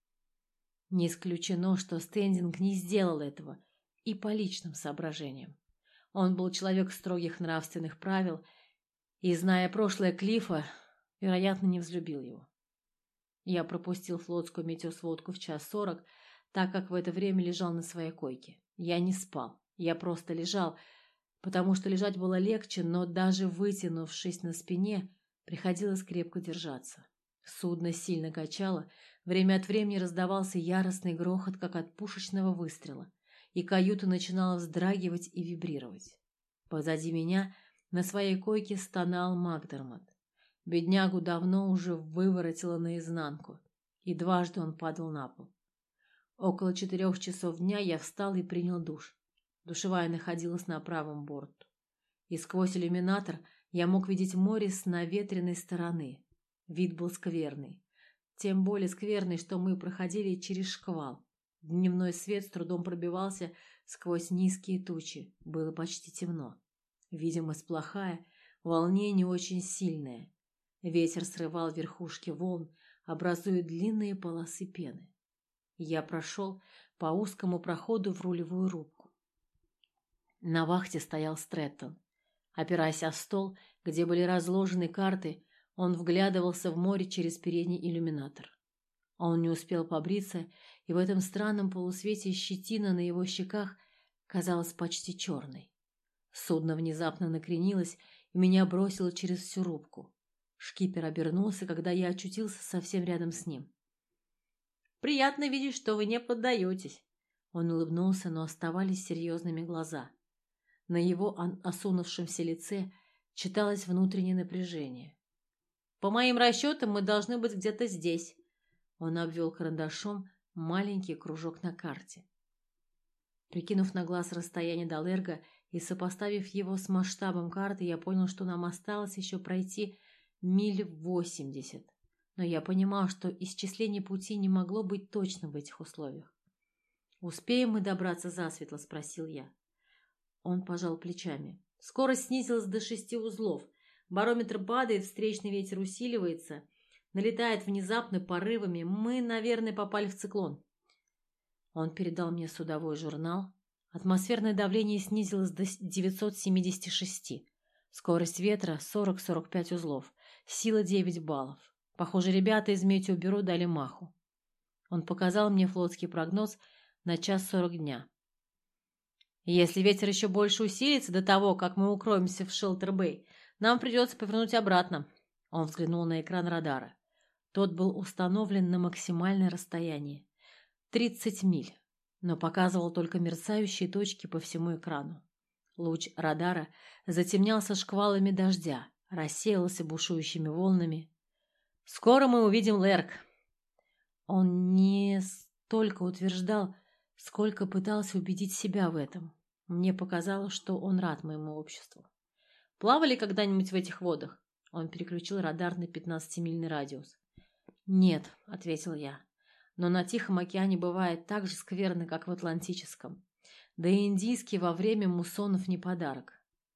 Не исключено, что Стендинг не сделал этого и по личным соображениям. Он был человек строгих нравственных правил, и, зная прошлое Клиффа, Вероятно, не взлюбил его. Я пропустил флотскую метеосводку в час сорок, так как в это время лежал на своей койке. Я не спал, я просто лежал, потому что лежать было легче, но даже вытянувшись на спине, приходилось крепко держаться. Судно сильно качало, время от времени раздавался яростный грохот, как от пушечного выстрела, и каюта начинала вздрагивать и вибрировать. Позади меня на своей койке стонал Макдермот. Беднягу давно уже выворотило наизнанку, и дважды он падал на пол. Около четырех часов дня я встал и принял душ. Душевая находилась на правом борту. И сквозь иллюминатор я мог видеть море с наветренной стороны. Вид был скверный. Тем более скверный, что мы проходили через шквал. Дневной свет с трудом пробивался сквозь низкие тучи. Было почти темно. Видимость плохая, волнение очень сильное. Ветер срывал верхушки волн, образуя длинные полосы пены. Я прошел по узкому проходу в рулевую рубку. На вахте стоял Стрэттон. Опираясь о стол, где были разложены карты, он вглядывался в море через передний иллюминатор. Он не успел побриться, и в этом странном полусвете щетина на его щеках казалась почти черной. Судно внезапно накренилось и меня бросило через всю рубку. Шкипер обернулся, когда я очутился совсем рядом с ним. «Приятно видеть, что вы не поддаетесь». Он улыбнулся, но оставались серьезными глаза. На его осунувшемся лице читалось внутреннее напряжение. «По моим расчетам, мы должны быть где-то здесь». Он обвел карандашом маленький кружок на карте. Прикинув на глаз расстояние до Лерго и сопоставив его с масштабом карты, я понял, что нам осталось еще пройти миль восемьдесят. Но я понимал, что исчисление пути не могло быть точным в этих условиях. «Успеем мы добраться засветло?» – спросил я. Он пожал плечами. «Скорость снизилась до шести узлов. Барометр падает, встречный ветер усиливается, налетает внезапно порывами. Мы, наверное, попали в циклон». Он передал мне судовой журнал. Атмосферное давление снизилось до девятисот семидесяти шести. Скорость ветра сорок — сорок пять узлов. Сила девять баллов. Похоже, ребята из метеобюро дали маху. Он показал мне флотский прогноз на час сорок дня. «Если ветер еще больше усилится до того, как мы укроемся в Шелтер-Бэй, нам придется повернуть обратно». Он взглянул на экран радара. Тот был установлен на максимальное расстояние – тридцать миль, но показывал только мерцающие точки по всему экрану. Луч радара затемнялся шквалами дождя, рассеялся бушующими волнами. «Скоро мы увидим Лерк». Он не столько утверждал, сколько пытался убедить себя в этом. Мне показалось, что он рад моему обществу. «Плавали когда-нибудь в этих водах?» Он переключил радар на пятнадцатимильный радиус. «Нет», — ответил я, — «но на Тихом океане бывает так же скверно, как в Атлантическом. Да и Индийский во время муссонов не подарок».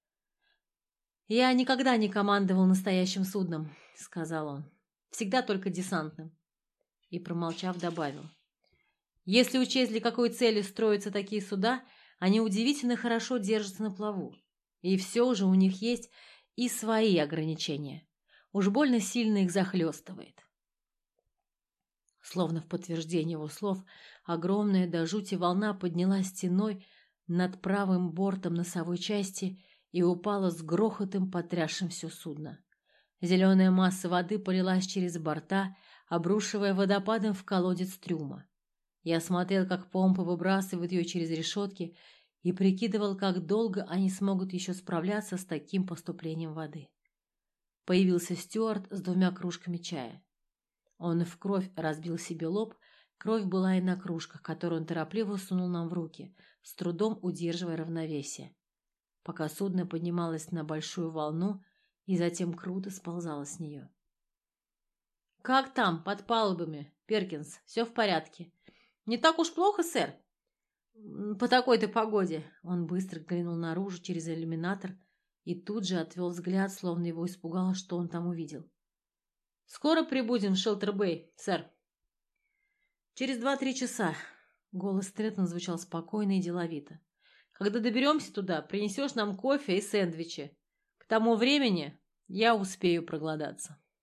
«Я никогда не командовал настоящим судном», — сказал он. «Всегда только десантным». И, промолчав, добавил. «Если учесть, для какой цели строятся такие суда, они удивительно хорошо держатся на плаву. И все же у них есть и свои ограничения. Уж больно сильно их захлестывает». Словно в подтверждение его слов, огромная до жути волна поднялась стеной над правым бортом носовой части и упала с грохотом, потрясшим все судно. Зеленая масса воды полилась через борта, обрушивая водопадом в колодец трюма. Я смотрел, как помпы выбрасывают ее через решетки, и прикидывал, как долго они смогут еще справляться с таким поступлением воды. Появился стюард с двумя кружками чая. Он в кровь разбил себе лоб, кровь была и на кружках, которую он торопливо сунул нам в руки, с трудом удерживая равновесие, пока судно поднималось на большую волну и затем круто сползало с нее. «Как там, под палубами, Перкинс? Все в порядке?» «Не так уж плохо, сэр. По такой-то погоде». Он быстро глянул наружу через иллюминатор и тут же отвел взгляд, словно его испугало, что он там увидел. «Скоро прибудем в Шелтер-Бэй, сэр». «Через два-три часа». Голос Стрэттона звучал спокойно и деловито. «Когда доберемся туда, принесешь нам кофе и сэндвичи. К тому времени я успею проголодаться».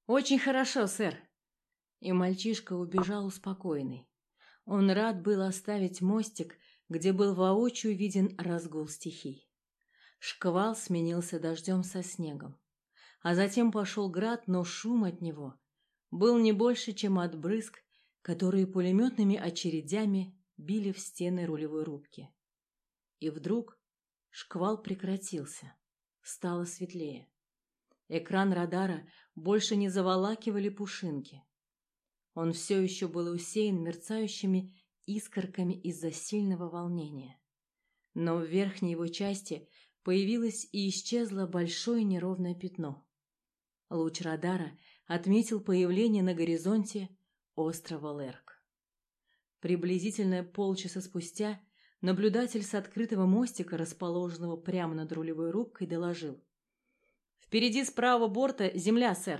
«Очень хорошо, сэр». И мальчишка убежал успокоенный. Он рад был оставить мостик, где был воочию виден разгул стихий. Шквал сменился дождем со снегом. А затем пошел град, но шум от него был не больше, чем от брызг, которые пулеметными очередями били в стены рулевой рубки. И вдруг шквал прекратился. Стало светлее. Экран радара больше не заволакивали пушинки. Он все еще был усеян мерцающими искорками из-за сильного волнения. Но в верхней его части появилось и исчезло большое неровное пятно. Луч радара отметил появление на горизонте острова Лерк. Приблизительно полчаса спустя наблюдатель с открытого мостика, расположенного прямо над рулевой рубкой, доложил: «Впереди с правого борта земля, сэр».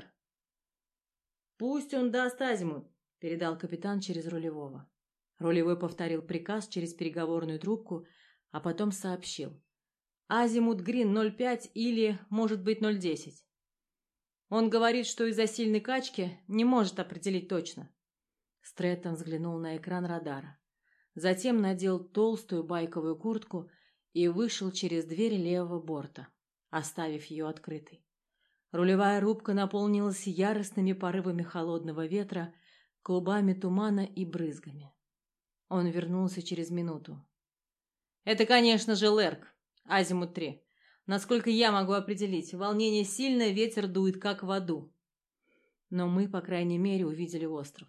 «Пусть он даст азимут», — передал капитан через рулевого. Рулевой повторил приказ через переговорную трубку, а потом сообщил: «Азимут Грин ноль пять или, может быть, ноль десять». Он говорит, что из-за сильной качки не может определить точно. Стрэттон взглянул на экран радара. Затем надел толстую байковую куртку и вышел через дверь левого борта, оставив ее открытой. Рулевая рубка наполнилась яростными порывами холодного ветра, клубами тумана и брызгами. Он вернулся через минуту. «Это, конечно же, Лерк, азимут три. Насколько я могу определить, волнение сильное, ветер дует как в аду. Но мы, по крайней мере, увидели остров».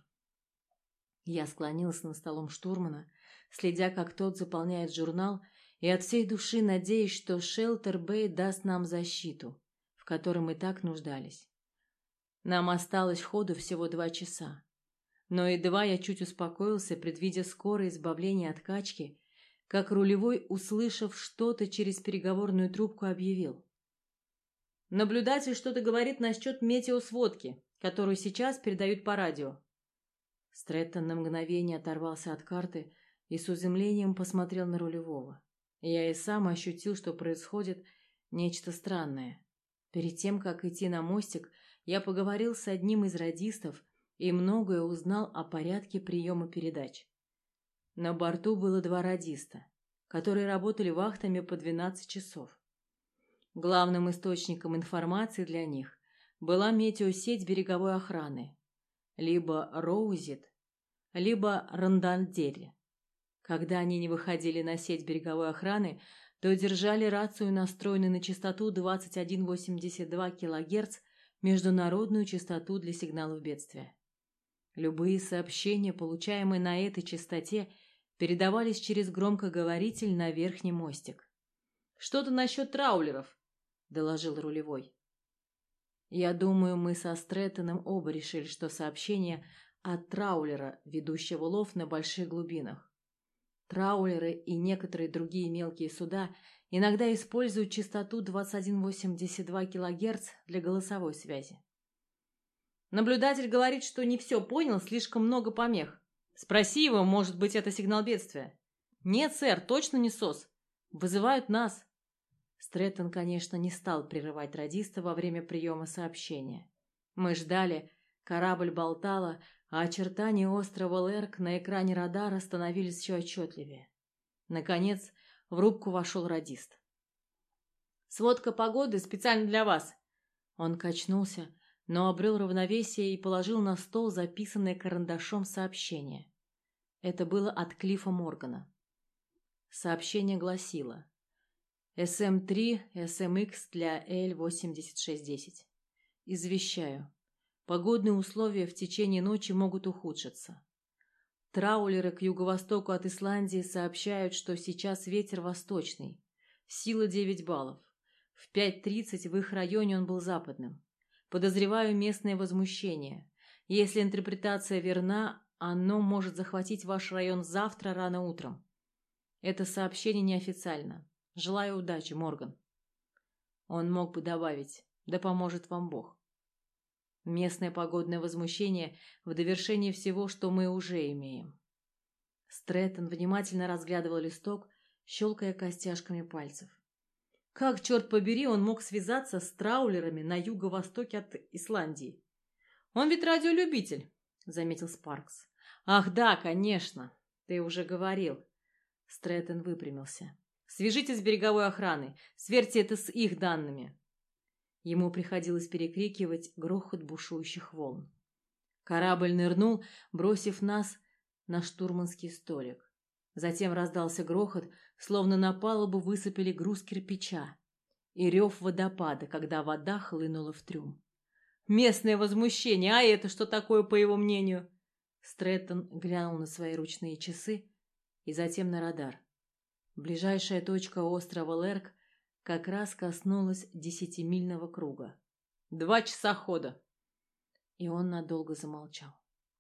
Я склонился над столом штурмана, следя, как тот заполняет журнал, и от всей души надеясь, что Шелтер-Бэй даст нам защиту, в которой мы так нуждались. Нам осталось ходу всего два часа. Но едва я чуть успокоился, предвидя скорое избавление от качки, как рулевой, услышав что-то через переговорную трубку, объявил: «Наблюдатель что-то говорит насчет метеосводки, которую сейчас передают по радио». Стрэттон на мгновение оторвался от карты и с изумлением посмотрел на рулевого. Я и сам ощутил, что происходит нечто странное. Перед тем, как идти на мостик, я поговорил с одним из радистов и многое узнал о порядке приема передач. На борту было два радиста, которые работали вахтами по двенадцать часов. Главным источником информации для них была метеосеть береговой охраны, либо Роузит, либо Рандандели. Когда они не выходили на сеть береговой охраны, то держали рацию, настроенную на частоту двадцать один восемьдесят два килогерц, международную частоту для сигналов бедствия. Любые сообщения, получаемые на этой частоте, передавались через громкоговоритель на верхний мостик. «Что-то насчет траулеров», — доложил рулевой. Я думаю, мы со Стрэттоном оба решили, что сообщение от траулера, ведущего лов на больших глубинах. Траулеры и некоторые другие мелкие суда иногда используют частоту двадцать один восемьдесят два килогерц для голосовой связи. Наблюдатель говорит, что не все понял, слишком много помех. Спроси его, может быть, это сигнал бедствия. Нет, сэр, точно не СОС. Вызывают нас. Стрэттон, конечно, не стал прерывать радиста во время приема сообщения. Мы ждали, корабль болтала, а очертания острова Лерк на экране радара становились еще отчетливее. Наконец, в рубку вошел радист. «Сводка погоды специально для вас». Он качнулся, но обрел равновесие и положил на стол записанное карандашом сообщение. Это было от Клиффа Моргана. Сообщение гласило: эс эм три, эс эм икс для Эль восемьдесят шесть десять. Извещаю. Погодные условия в течение ночи могут ухудшиться. Траулеры к юго-востоку от Исландии сообщают, что сейчас ветер восточный. Сила девять баллов. В пять тридцать в их районе он был западным. Подозреваю местное возмущение. Если интерпретация верна, оно может захватить ваш район завтра рано утром. Это сообщение неофициально. Желаю удачи, Морган. Он мог бы добавить: да поможет вам Бог. Местное погодное возмущение в довершение всего, что мы уже имеем. Стрэттон внимательно разглядывал листок, щелкая костяшками пальцев. Как, черт побери, он мог связаться с траулерами на юго-востоке от Исландии? Он ведь радиолюбитель, заметил Спаркс. Ах да, конечно, ты уже говорил. Стрэттон выпрямился. Свяжитесь с береговой охраной, сверьте это с их данными. Ему приходилось перекрикивать грохот бушующих волн. Корабль нырнул, бросив нас на штурманский столик. Затем раздался грохот, словно на палубу высыпали груз кирпича, и рев водопада, когда вода хлынула в трюм. Местное возмущение, а это что такое, по его мнению? Стрэттон глянул на свои ручные часы и затем на радар. Ближайшая точка острова Лерк как раз коснулась десятимильного круга. Два часа хода. И он надолго замолчал.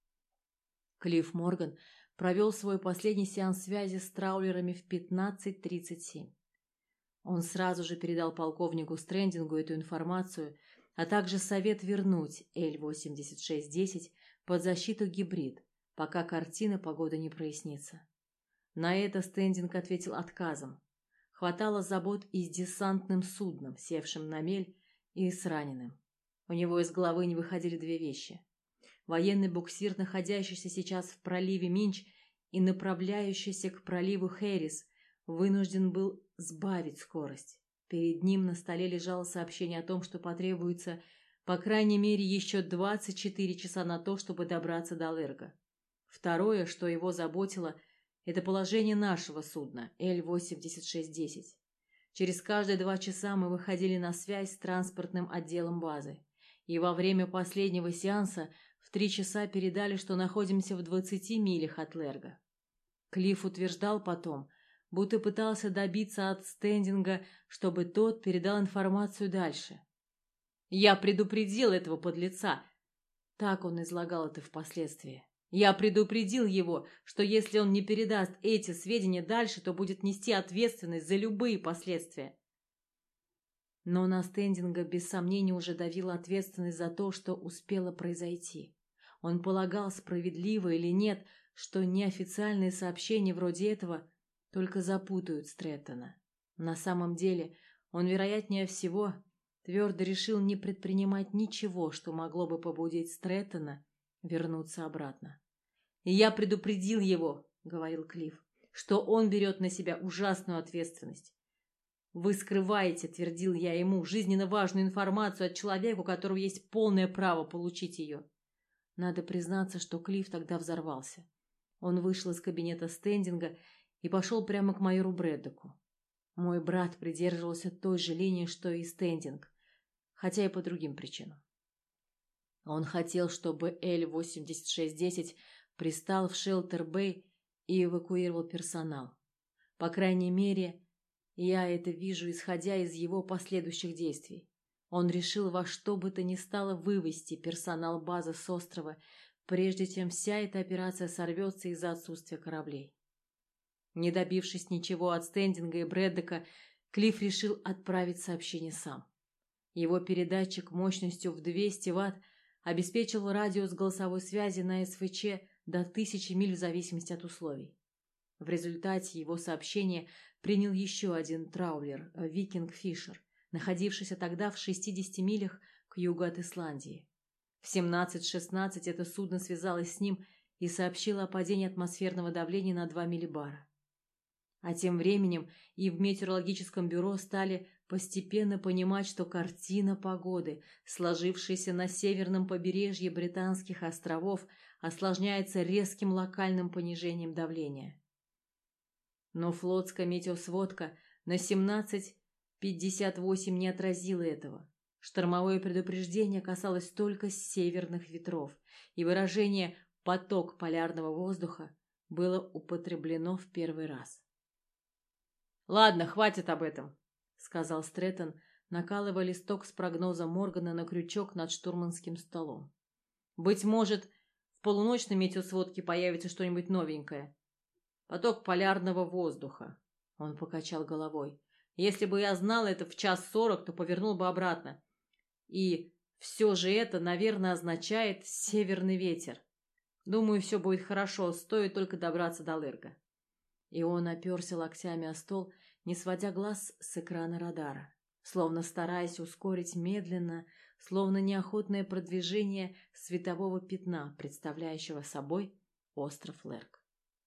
Клифф Морган провел свой последний сеанс связи с траулерами в пятнадцать тридцать семь. Он сразу же передал полковнику Стрендингу эту информацию, а также совет вернуть Эль восемьдесят шесть десять под защиту гибрид, пока картина погоды не прояснится. На это Стрендинг ответил отказом. Хватало забот и с десантным судном, севшим на мель, и с раненым. У него из головы не выходили две вещи. Военный буксир, находящийся сейчас в проливе Минч и направляющийся к проливу Хэрис, вынужден был сбавить скорость. Перед ним на столе лежало сообщение о том, что потребуется по крайней мере еще двадцать четыре часа на то, чтобы добраться до Лерга. Второе, что его заботило, это положение нашего судна Эль восемьдесят шесть десять. Через каждые два часа мы выходили на связь с транспортным отделом базы, и во время последнего сеанса в три часа передали, что находимся в двадцати милях от Лерга. Клифф утверждал потом, будто пытался добиться от Стендинга, чтобы тот передал информацию дальше. «Я предупредил этого подлеца», так он излагал это впоследствии. «Я предупредил его, что если он не передаст эти сведения дальше, то будет нести ответственность за любые последствия». Но на Стендинга без сомнения уже давила ответственность за то, что успело произойти. Он полагал, справедливо или нет, что неофициальные сообщения вроде этого только запутают Стрэттона. На самом деле он, вероятнее всего, твердо решил не предпринимать ничего, что могло бы побудить Стрэттона вернуться обратно. «И я предупредил его, — говорил Клифф, — что он берет на себя ужасную ответственность. Вы скрываете, — твердил я ему, — жизненно важную информацию от человека, у которого есть полное право получить ее». Надо признаться, что Клифф тогда взорвался. Он вышел из кабинета Стендинга и пошел прямо к майору Брэддоку. Мой брат придерживался той же линии, что и Стендинг, хотя и по другим причинам. Он хотел, чтобы Эль восемьдесят шесть десять пристал в Шелтер-Бэй и эвакуировал персонал. По крайней мере, я это вижу, исходя из его последующих действий. Он решил во что бы то ни стало вывести персонал базы с острова, прежде чем вся эта операция сорвется из-за отсутствия кораблей. Не добившись ничего от Стендинга и Брэддока, Клифф решил отправить сообщение сам. Его передатчик мощностью в двести ватт обеспечил радиус голосовой связи на эс вэ че до тысячи миль в зависимости от условий. В результате его сообщение принял еще один траулер «Викинг Фишер», находившийся тогда в шестидесяти милях к югу от Исландии. В семнадцать шестнадцать это судно связалось с ним и сообщило о падении атмосферного давления на два миллибара. А тем временем и в метеорологическом бюро стали постепенно понимать, что картина погоды, сложившаяся на северном побережье Британских островов, осложняется резким локальным понижением давления. Но флотская метеосводка на семнадцать пятьдесят восемь не отразила этого. Штормовое предупреждение касалось только северных ветров, и выражение «поток полярного воздуха» было употреблено в первый раз. «Ладно, хватит об этом», — сказал Стрэттон, накалывая листок с прогнозом Моргана на крючок над штурманским столом. «Быть может, в полуночной метеосводке появится что-нибудь новенькое. Поток полярного воздуха», — он покачал головой. «Если бы я знал это в час сорок, то повернул бы обратно. И все же это, наверное, означает северный ветер. Думаю, все будет хорошо, стоит только добраться до Лерга». И он оперся локтями о стол, не сводя глаз с экрана радара, словно стараясь ускорить медленно словно неохотное продвижение светового пятна, представляющего собой остров Лерк.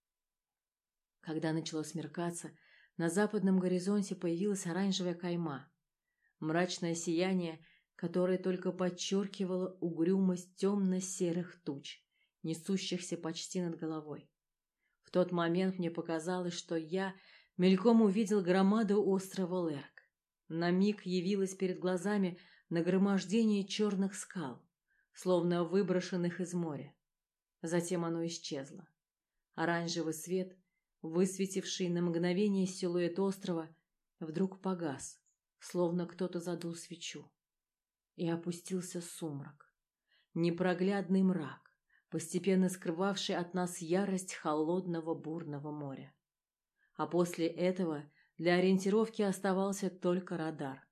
Когда начало смеркаться, на западном горизонте появилась оранжевая кайма, мрачное сияние, которое только подчеркивало угрюмость темно-серых туч, несущихся почти над головой. В тот момент мне показалось, что я мельком увидел громаду острова Лерк. На миг явилось перед глазами нагромождение черных скал, словно выброшенных из моря. Затем оно исчезло. Оранжевый свет, высветивший на мгновение силуэт острова, вдруг погас, словно кто-то задул свечу. И опустился сумрак, непроглядный мрак, постепенно скрывавший от нас ярость холодного бурного моря. А после этого для ориентировки оставался только радар.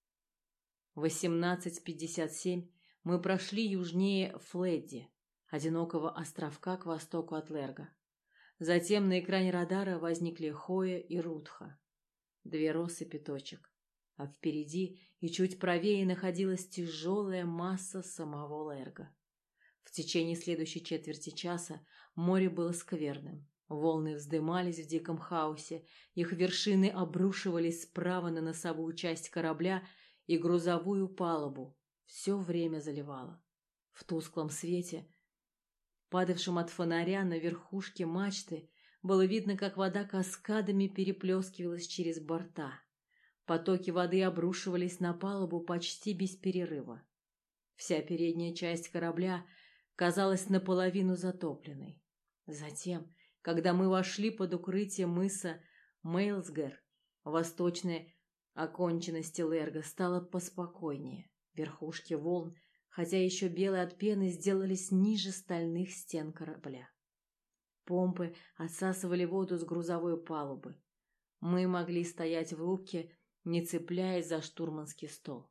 В восемнадцать пятьдесят семь мы прошли южнее Фледди, одинокого островка к востоку от Лерга. Затем на экране радара возникли Хоя и Рутха, две россыпи точек, а впереди и чуть правее находилась тяжелая масса самого Лерга. В течение следующей четверти часа море было скверным. Волны вздымались в диком хаосе, их вершины обрушивались справа на носовую часть корабля и грузовую палубу. Все время заливало. В тусклом свете, падавшем от фонаря на верхушке мачты, было видно, как вода каскадами переплескивалась через борта. Потоки воды обрушивались на палубу почти без перерыва. Вся передняя часть корабля казалась наполовину затопленной. Затем, когда мы вошли под укрытие мыса Мейлсгер, восточной оконченности Лерга стало поспокойнее. Верхушки волн, хотя еще белые от пены, сделались ниже стальных стен корабля. Помпы отсасывали воду с грузовой палубы. Мы могли стоять в рубке, не цепляясь за штурманский стол.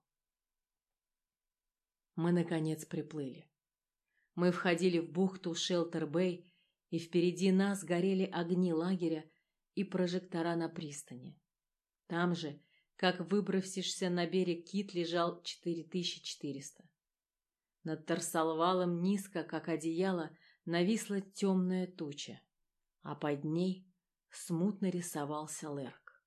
Мы, наконец, приплыли. Мы входили в бухту Шелтер-Бэй, и впереди нас горели огни лагеря и прожектора на пристани. Там же, как выбравшийся на берег кит, лежал четыре тысячи четыреста. Над Тарсалвалом низко, как одеяло, нависла темная туча, а под ней смутно рисовался Лерк.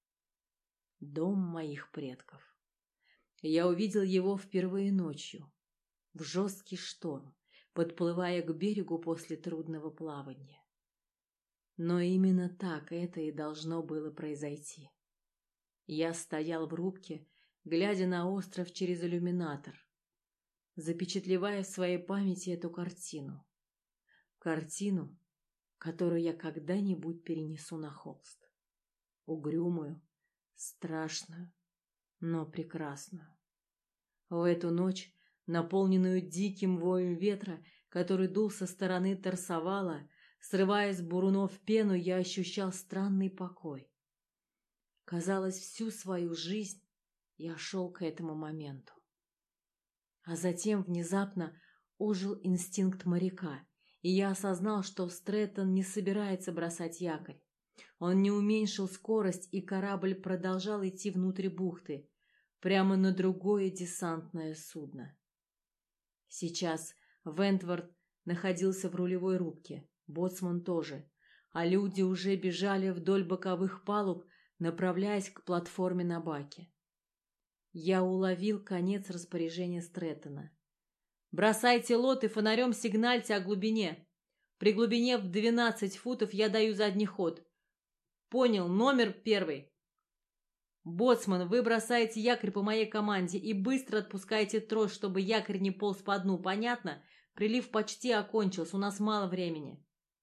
Дом моих предков. Я увидел его впервые ночью, в жесткий шторм, подплывая к берегу после трудного плавания. Но именно так это и должно было произойти. Я стоял в рубке, глядя на остров через иллюминатор, запечатлевая в своей памяти эту картину. Картину, которую я когда-нибудь перенесу на холст. Угрюмую, страшную, но прекрасную. В эту ночь, наполненную диким воем ветра, который дул со стороны Тарсавала, срывая с бурунов пену, я ощущал странный покой. Казалось, всю свою жизнь я шел к этому моменту. А затем внезапно ожил инстинкт моряка, и я осознал, что Стрэттон не собирается бросать якорь. Он не уменьшил скорость, и корабль продолжал идти внутрь бухты, прямо на другое десантное судно. Сейчас Вентворд находился в рулевой рубке, боцман тоже, а люди уже бежали вдоль боковых палуб, направляясь к платформе на баке. Я уловил конец распоряжения Стрэттона. «Бросайте лот и фонарем сигнальте о глубине. При глубине в двенадцать футов я даю задний ход. Понял, номер первый. Боцман, вы бросаете якорь по моей команде и быстро отпускаете трос, чтобы якорь не полз по дну. Понятно? Прилив почти окончился, у нас мало времени».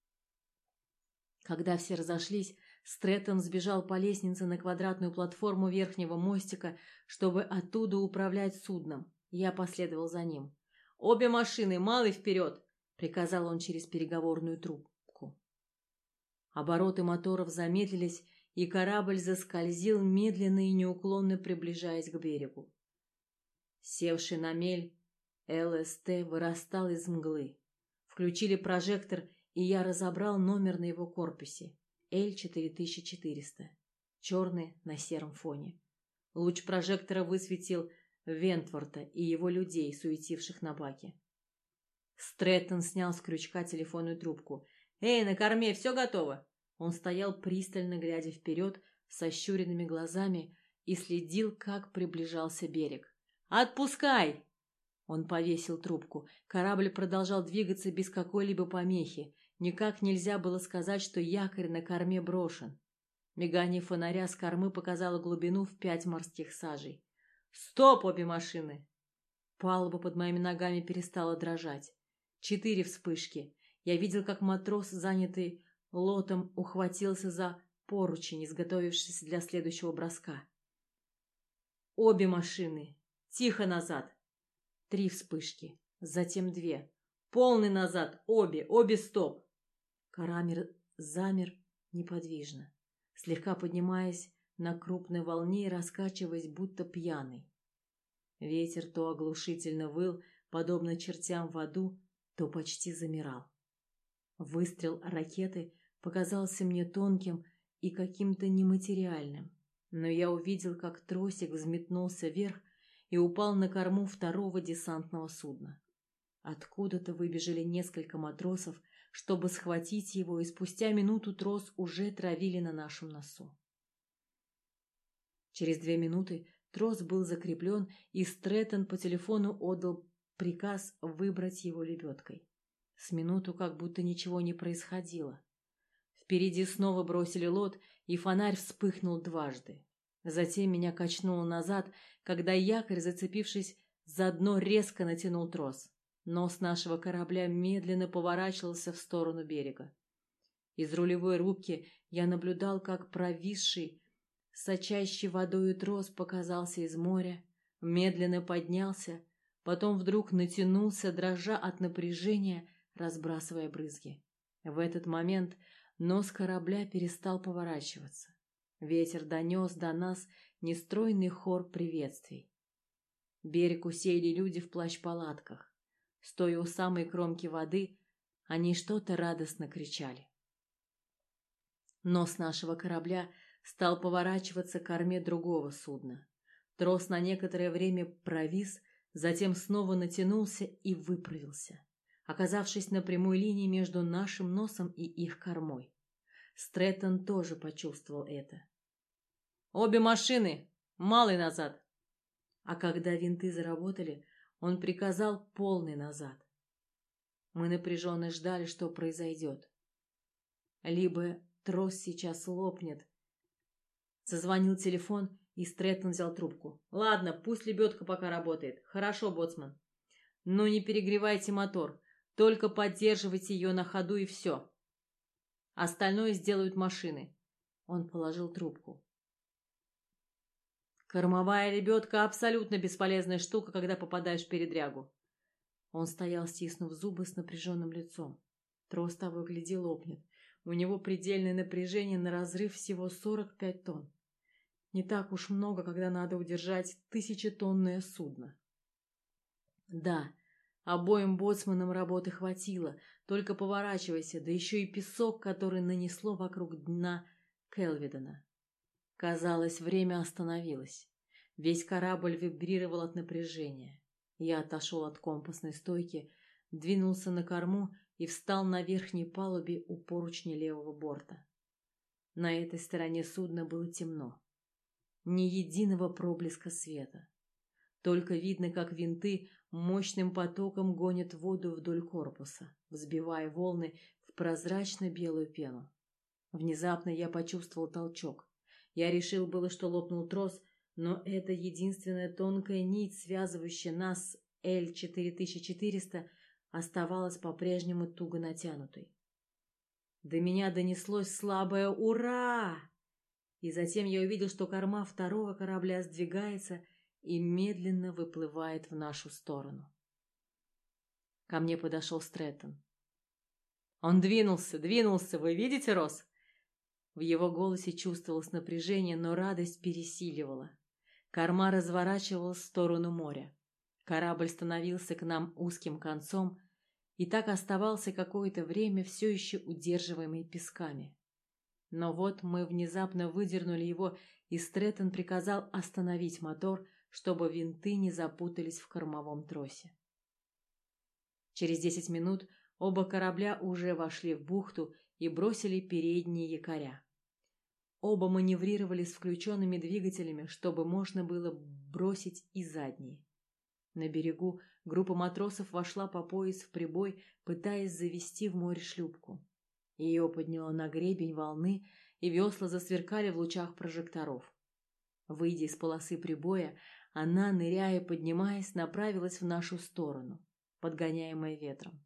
Когда все разошлись, Стрэттон сбежал по лестнице на квадратную платформу верхнего мостика, чтобы оттуда управлять судном. Я последовал за ним. «Обе машины, малый вперед!» — приказал он через переговорную трубку. Обороты моторов замедлились, и корабль заскользил, медленно и неуклонно приближаясь к берегу. Севший на мель ЛСТ вырастал из мглы. Включили прожектор, и я разобрал номер на его корпусе. Л четыре тысячи четыреста. Черный на сером фоне. Луч прожектора высветил Вентворта и его людей, суетивших на баке. Стрэттон снял с крючка телефонную трубку. «Эй, на корме все готово?» Он стоял, пристально глядя вперед, с ощуренными глазами, и следил, как приближался берег. «Отпускай!» Он повесил трубку. Корабль продолжал двигаться без какой-либо помехи. Никак нельзя было сказать, что якорь на корме брошен. Мигание фонаря с кормы показало глубину в пять морских сажей. «Стоп, обе машины!» Палуба под моими ногами перестала дрожать. Четыре вспышки. Я видел, как матрос, занятый лотом, ухватился за поручень, изготовившись для следующего броска. Обе машины. Тихо назад. Три вспышки. Затем две. Полный назад. Обе. Обе стоп. Корабль замер неподвижно, слегка поднимаясь на крупной волне и раскачиваясь, будто пьяный. Ветер то оглушительно выл, подобно чертям в аду, то почти замирал. Выстрел ракеты показался мне тонким и каким-то нематериальным, но я увидел, как тросик взметнулся вверх и упал на корму второго десантного судна. Откуда-то выбежали несколько матросов, чтобы схватить его, и спустя минуту трос уже травили на нашем носу. Через две минуты трос был закреплен, и Стрэттон по телефону отдал приказ выбрать его лебедкой. С минуту как будто ничего не происходило. Впереди снова бросили лод, и фонарь вспыхнул дважды. Затем меня качнуло назад, когда якорь, зацепившись за дно, резко натянул трос. Нос нашего корабля медленно поворачивался в сторону берега. Из рулевой рубки я наблюдал, как провисший, сочащий водою трос показался из моря, медленно поднялся, потом вдруг натянулся, дрожа от напряжения, разбрасывая брызги. В этот момент нос корабля перестал поворачиваться. Ветер донес до нас нестройный хор приветствий. Берег усеяли люди в плащ-палатках. Стоя у самой кромки воды, они что-то радостно кричали. Нос нашего корабля стал поворачиваться к корме другого судна. Трос на некоторое время провис, затем снова натянулся и выправился, оказавшись на прямой линии между нашим носом и их кормой. Стрэттон тоже почувствовал это. «Обе машины! Малый назад!» А когда винты заработали, он приказал полный назад. Мы напряженно ждали, что произойдет. Либо трос сейчас лопнет. Зазвонил телефон, и Стрэттон взял трубку. «Ладно, пусть лебедка пока работает. Хорошо, боцман. Но не перегревайте мотор. Только поддерживайте ее на ходу и все. Остальное сделают машины». Он положил трубку. «Кормовая лебедка — абсолютно бесполезная штука, когда попадаешь в передрягу». Он стоял, стиснув зубы, с напряженным лицом. Трос того и гляди лопнет. У него предельное напряжение на разрыв всего сорок пять тонн. Не так уж много, когда надо удержать тысячетонное судно. Да, обоим боцманам работы хватило, только поворачивайся, да еще и песок, который нанесло вокруг дна Келведена. Казалось, время остановилось. Весь корабль вибрировал от напряжения. Я отошел от компасной стойки, двинулся на корму и встал на верхней палубе у поручня левого борта. На этой стороне судна было темно. Ни единого проблеска света. Только видно, как винты мощным потоком гонят воду вдоль корпуса, взбивая волны в прозрачно-белую пену. Внезапно я почувствовал толчок. Я решил было, что лопнул трос, но это единственная тонкая нить, связывающая нас с Л четыре тысячи четыреста, оставалась по-прежнему туго натянутой. До меня донеслось слабое «Ура!», и затем я увидел, что корма второго корабля сдвигается и медленно выплывает в нашу сторону. Ко мне подошел Стрэттон. «Он двинулся, двинулся, вы видите, Росс?» В его голосе чувствовалось напряжение, но радость пересиливала. Корма разворачивалась в сторону моря. Корабль становился к нам узким концом и так оставался какое-то время, все еще удерживаемый песками. Но вот мы внезапно выдернули его, и Стрэттон приказал остановить мотор, чтобы винты не запутались в кормовом тросе. Через десять минут оба корабля уже вошли в бухту и бросили передние якоря. Оба маневрировали с включенными двигателями, чтобы можно было бросить и задние. На берегу группа матросов вошла по пояс в прибой, пытаясь завести в море шлюпку. Ее подняло на гребень волны, и весла засверкали в лучах прожекторов. Выйдя из полосы прибоя, она, ныряя и поднимаясь, направилась в нашу сторону, подгоняемая ветром.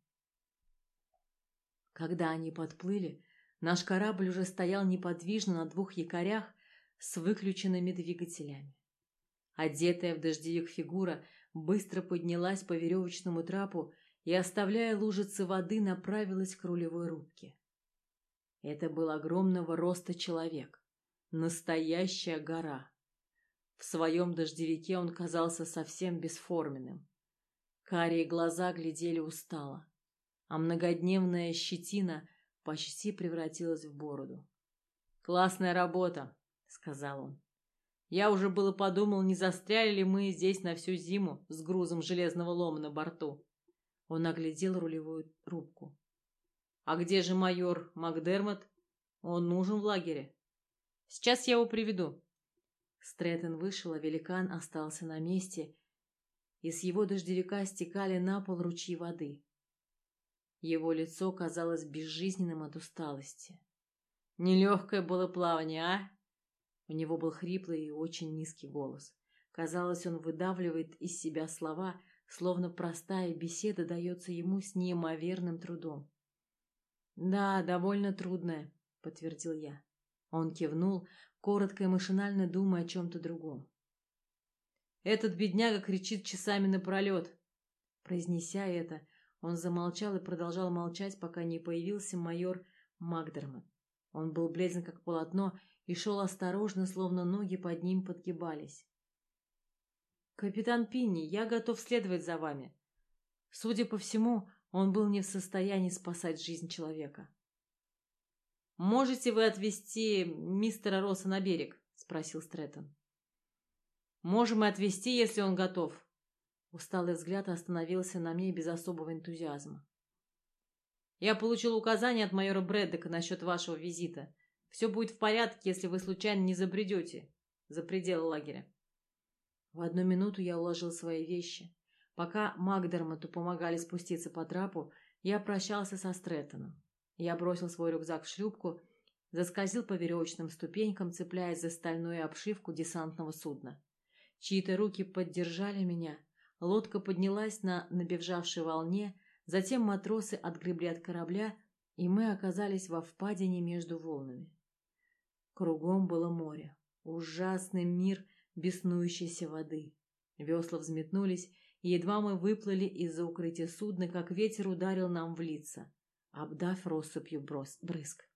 Когда они подплыли, наш корабль уже стоял неподвижно на двух якорях с выключенными двигателями. Одетая в дождевик фигура быстро поднялась по веревочному трапу и, оставляя лужицы воды, направилась к рулевой рубке. Это был огромного роста человек, настоящая гора. В своем дождевике он казался совсем бесформенным. Карие глаза глядели устало, а многодневная щетина почти превратилась в бороду. «Классная работа», — сказал он. «Я уже было подумал, не застряли ли мы здесь на всю зиму с грузом железного лома на борту». Он оглядел рулевую рубку. «А где же майор Макдермот? Он нужен в лагере. Сейчас я его приведу». Стрэттон вышел, а великан остался на месте, и с его дождевика стекали на пол ручьи воды. Его лицо казалось безжизненным от усталости. «Нелегкое было плавание, а?» У него был хриплый и очень низкий голос. Казалось, он выдавливает из себя слова, словно простая беседа дается ему с неимоверным трудом. «Да, довольно трудное», — подтвердил я. Он кивнул, коротко и машинально думая о чем-то другом. «Этот бедняга кричит часами напролет». Произнеся это, он замолчал и продолжал молчать, пока не появился майор Макдермот. Он был бледен, как полотно, и шел осторожно, словно ноги под ним подгибались. «Капитан Пинни, я готов следовать за вами». Судя по всему, он был не в состоянии спасать жизнь человека. «Можете вы отвезти мистера Росса на берег?» — спросил Стрэттон. «Можем и отвезти, если он готов». Усталый взгляд остановился на мне без особого энтузиазма. «Я получил указание от майора Брэддока насчет вашего визита. Все будет в порядке, если вы случайно не забредете за пределы лагеря». В одну минуту я уложил свои вещи. Пока Макдермоту помогали спуститься по трапу, я прощался со Стрэттоном. Я бросил свой рюкзак в шлюпку, заскользил по веревочным ступенькам, цепляясь за стальную обшивку десантного судна. Чьи-то руки поддержали меня, лодка поднялась на набежавшей волне, затем матросы отгребли от корабля, и мы оказались во впадине между волнами. Кругом было море, ужасный мир беснующейся воды. Весла взметнулись, и едва мы выплыли из-за укрытия судна, как ветер ударил нам в лица, обдав россыпью брызг.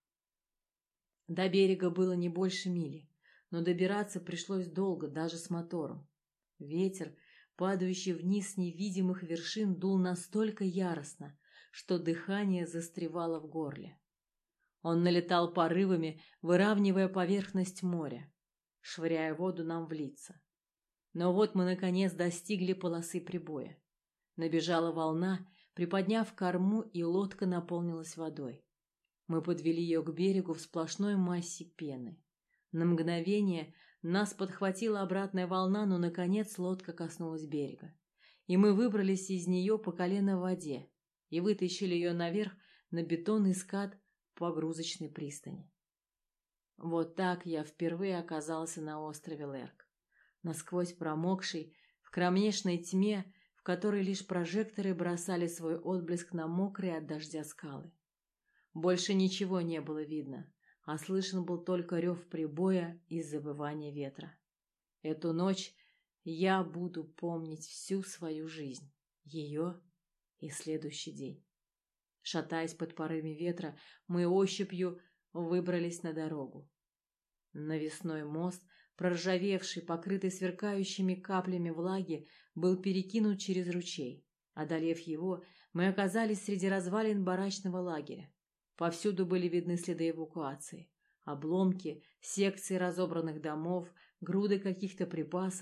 До берега было не больше мили, но добираться пришлось долго, даже с мотором. Ветер, падающий вниз с невидимых вершин, дул настолько яростно, что дыхание застревало в горле. Он налетал порывами, выравнивая поверхность моря, швыряя воду нам в лица. Но вот мы, наконец, достигли полосы прибоя. Набежала волна, приподняв корму, и лодка наполнилась водой. Мы подвели ее к берегу в сплошной массе пены. На мгновение нас подхватила обратная волна, но, наконец, лодка коснулась берега. И мы выбрались из нее по колено в воде и вытащили ее наверх на бетонный скат погрузочной пристани. Вот так я впервые оказался на острове Лерк. Насквозь промокший, в кромешной тьме, в которой лишь прожекторы бросали свой отблеск на мокрые от дождя скалы. Больше ничего не было видно, а слышен был только рев прибоя и завывание ветра. Эту ночь я буду помнить всю свою жизнь, ее и следующий день. Шатаясь под порывами ветра, мы ощупью выбрались на дорогу. Навесной мост, проржавевший, покрытый сверкающими каплями влаги, был перекинут через ручей. Одолев его, мы оказались среди развалин барачного лагеря. Повсюду были видны следы эвакуации. Обломки, секции разобранных домов, груды каких-то припасов,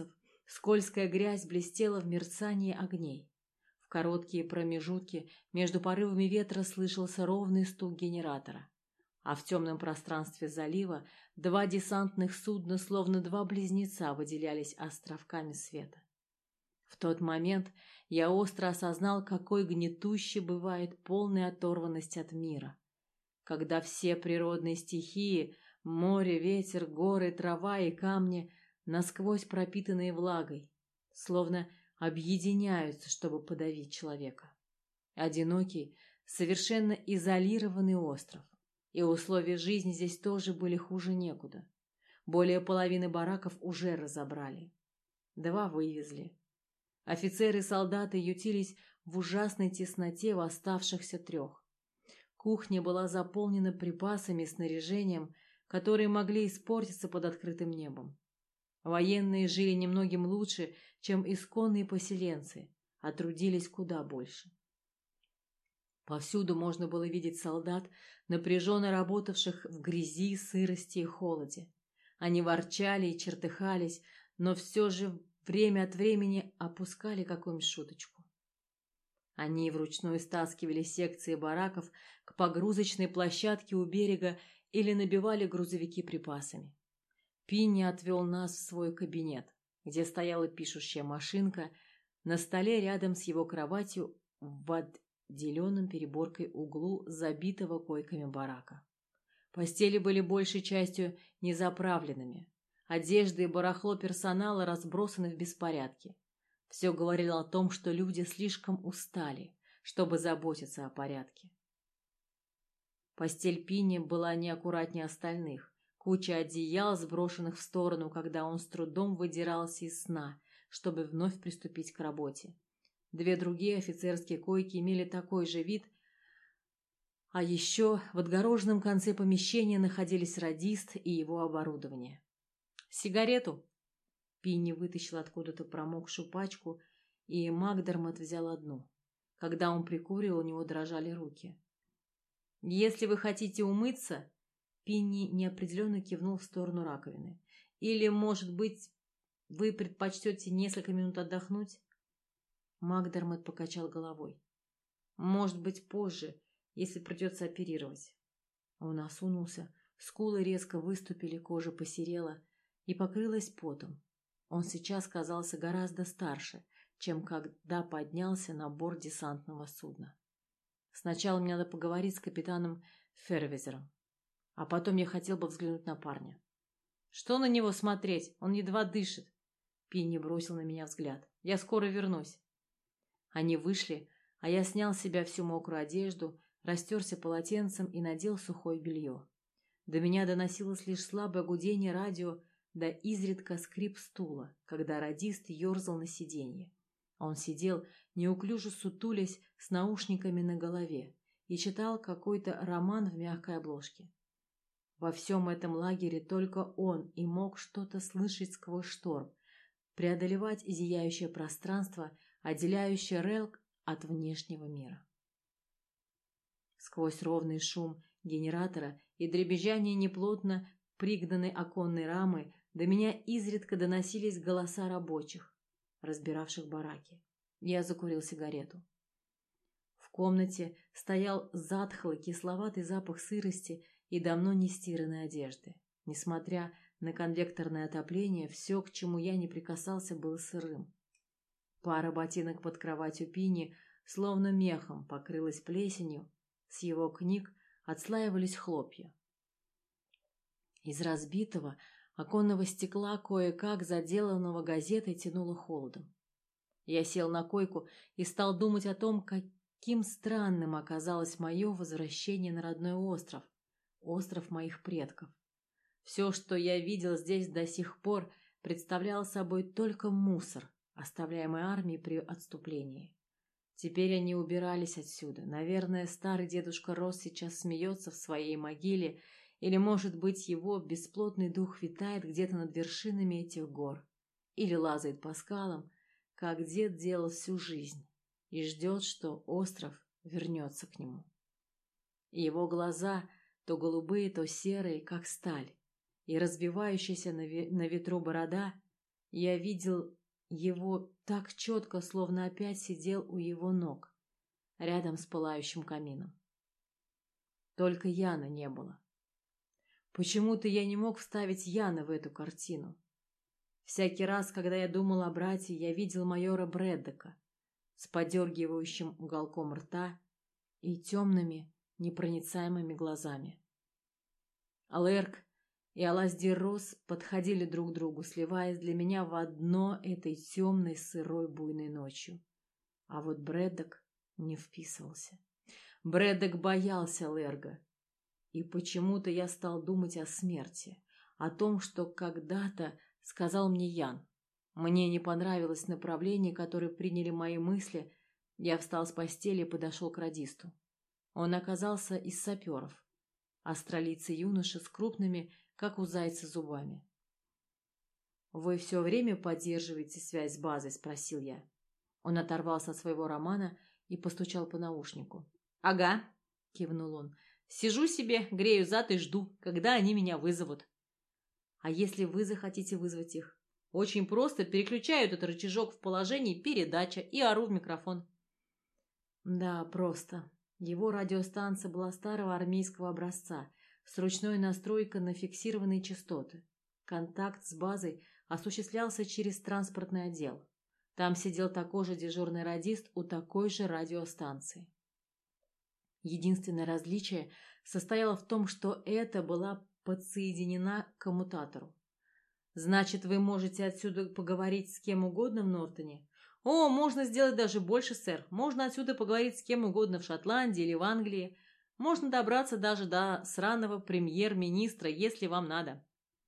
Скользкая грязь блестела в мерцании огней. В короткие промежутки между порывами ветра слышался ровный стук генератора, а в темном пространстве залива два десантных судна, словно два близнеца, выделялись островками света. В тот момент я остро осознал, какой гнетущей бывает полная оторванность от мира, когда все природные стихии — море, ветер, горы, трава и камни — насквозь пропитанные влагой, словно объединяются, чтобы подавить человека. Одинокий, совершенно изолированный остров. И условия жизни здесь тоже были хуже некуда. Более половины бараков уже разобрали. Два вывезли. Офицеры и солдаты ютились в ужасной тесноте в оставшихся трех. Кухня была заполнена припасами и снаряжением, которые могли испортиться под открытым небом. Военные жили немногим лучше, чем исконные поселенцы, а трудились куда больше. Повсюду можно было видеть солдат, напряженно работавших в грязи, сырости и холоде. Они ворчали и чертыхались, но все же время от времени опускали какую-нибудь шуточку. Они вручную стаскивали секции бараков к погрузочной площадке у берега или набивали грузовики припасами. Пинни отвел нас в свой кабинет, где стояла пишущая машинка, на столе рядом с его кроватью в отделенном переборкой углу забитого койками барака. Постели были большей частью незаправленными, одежда и барахло персонала разбросаны в беспорядке. Все говорило о том, что люди слишком устали, чтобы заботиться о порядке. Постель Пинни была неаккуратнее остальных. Куча одеял, сброшенных в сторону, когда он с трудом выдирался из сна, чтобы вновь приступить к работе. Две другие офицерские койки имели такой же вид, а еще в отгороженном конце помещения находились радист и его оборудование. «Сигарету?» Пинни вытащил откуда-то промокшую пачку, и Макдермот взял одну. Когда он прикуривал, у него дрожали руки. «Если вы хотите умыться...» Пинни неопределенно кивнул в сторону раковины. «Или, может быть, вы предпочтете несколько минут отдохнуть?» Макдермот покачал головой. «Может быть, позже, если придется оперировать». Он осунулся, скулы резко выступили, кожа посерела и покрылась потом. Он сейчас казался гораздо старше, чем когда поднялся на борт десантного судна. «Сначала мне надо поговорить с капитаном Фервизером. А потом я хотел бы взглянуть на парня». «Что на него смотреть? Он едва дышит». Пинни бросил на меня взгляд. «Я скоро вернусь». Они вышли, а я снял с себя всю мокрую одежду, растерся полотенцем и надел сухое белье. До меня доносилось лишь слабое гудение радио, да изредка скрип стула, когда радист ерзал на сиденье. Он сидел, неуклюже сутулясь, с наушниками на голове, и читал какой-то роман в мягкой обложке. Во всем этом лагере только он и мог что-то слышать сквозь шторм, преодолевать зияющее пространство, отделяющее Релк от внешнего мира. Сквозь ровный шум генератора и дребезжание неплотно пригнанной оконной рамы до меня изредка доносились голоса рабочих, разбиравших бараки. Я закурил сигарету. В комнате стоял затхлый кисловатый запах сырости и давно не стиранной одежды. Несмотря на конвекторное отопление, все, к чему я не прикасался, было сырым. Пара ботинок под кроватью Пинни словно мехом покрылась плесенью, с его книг отслаивались хлопья. Из разбитого оконного стекла, кое-как заделанного газетой, тянуло холодом. Я сел на койку и стал думать о том, каким странным оказалось мое возвращение на родной остров, остров моих предков. Все, что я видел здесь до сих пор, представляло собой только мусор, оставляемый армией при отступлении. Теперь они убирались отсюда. Наверное, старый дедушка Росс сейчас смеется в своей могиле, или, может быть, его бесплотный дух витает где-то над вершинами этих гор, или лазает по скалам, как дед делал всю жизнь, и ждет, что остров вернется к нему. И его глаза, то голубые, то серые, как сталь, и разбивающаяся на ветру борода, я видел его так четко, словно опять сидел у его ног, рядом с пылающим камином. Только Яна не было. Почему-то я не мог вставить Яна в эту картину. Всякий раз, когда я думал о брате, я видел майора Брэддока с подергивающим уголком рта и темными, непроницаемыми глазами. Лерк и Аласдир-Росс подходили друг к другу, сливаясь для меня в одно этой темной, сырой, буйной ночью. А вот Брэддок не вписывался. Брэддок боялся Лерга. И почему-то я стал думать о смерти, о том, что когда-то сказал мне Ян. Мне не понравилось направление, которое приняли мои мысли. Я встал с постели и подошел к радисту. Он оказался из саперов. Австралийцы юноша с крупными, как у зайца, зубами. «Вы все время поддерживаете связь с базой?» – спросил я. Он оторвался от своего романа и постучал по наушнику. «Ага», – кивнул он. «Сижу себе, грею зад и жду, когда они меня вызовут». «А если вы захотите вызвать их?» «Очень просто, переключаю этот рычажок в положении передача и ору в микрофон». Да, просто. Его радиостанция была старого армейского образца, с ручной настройкой на фиксированные частоты. Контакт с базой осуществлялся через транспортный отдел. Там сидел такой же дежурный радист у такой же радиостанции. Единственное различие состояло в том, что это была подсоединена к коммутатору. «Значит, вы можете отсюда поговорить с кем угодно в Нортоне?» «О, можно сделать даже больше, сэр. Можно отсюда поговорить с кем угодно в Шотландии или в Англии. Можно добраться даже до сраного премьер-министра, если вам надо».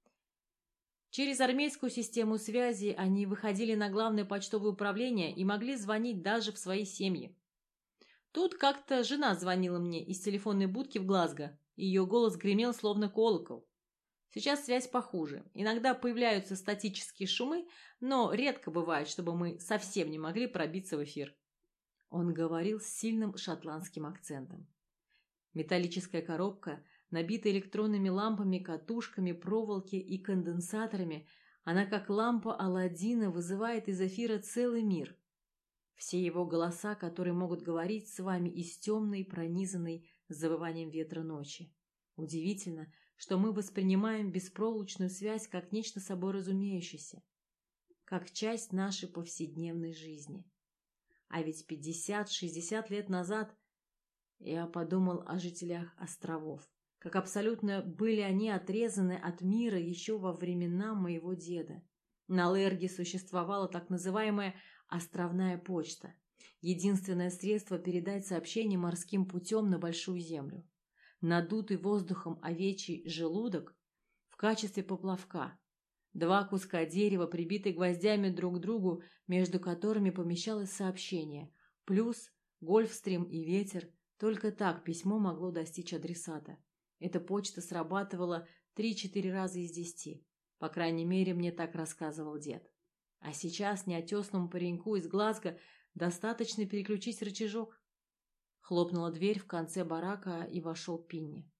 Через армейскую систему связи они выходили на главное почтовое управление и могли звонить даже в свои семьи. Тут как-то жена звонила мне из телефонной будки в Глазго. Ее голос гремел словно колокол. Сейчас связь похуже. Иногда появляются статические шумы, но редко бывает, чтобы мы совсем не могли пробиться в эфир. Он говорил с сильным шотландским акцентом. Металлическая коробка, набитая электронными лампами, катушками, проволоки и конденсаторами, она как лампа Аладдина вызывает из эфира целый мир. Все его голоса, которые могут говорить с вами из темной, пронизанной завыванием ветра ночи. Удивительно, что мы воспринимаем беспроволочную связь как нечто собой разумеющееся, как часть нашей повседневной жизни. А ведь пятьдесят-шестьдесят лет назад я подумал о жителях островов, как абсолютно были они отрезаны от мира еще во времена моего деда. На Лерге существовала так называемая островная почта, единственное средство передать сообщение морским путем на Большую Землю. Надутый воздухом овечий желудок в качестве поплавка, два куска дерева, прибитые гвоздями друг к другу, между которыми помещалось сообщение, плюс гольфстрим и ветер. Только так письмо могло достичь адресата. Эта почта срабатывала три-четыре раза из десяти. По крайней мере, мне так рассказывал дед. А сейчас неотесному пареньку из Глазго достаточно переключить рычажок. Хлопнула дверь в конце барака, и вошел Пинни.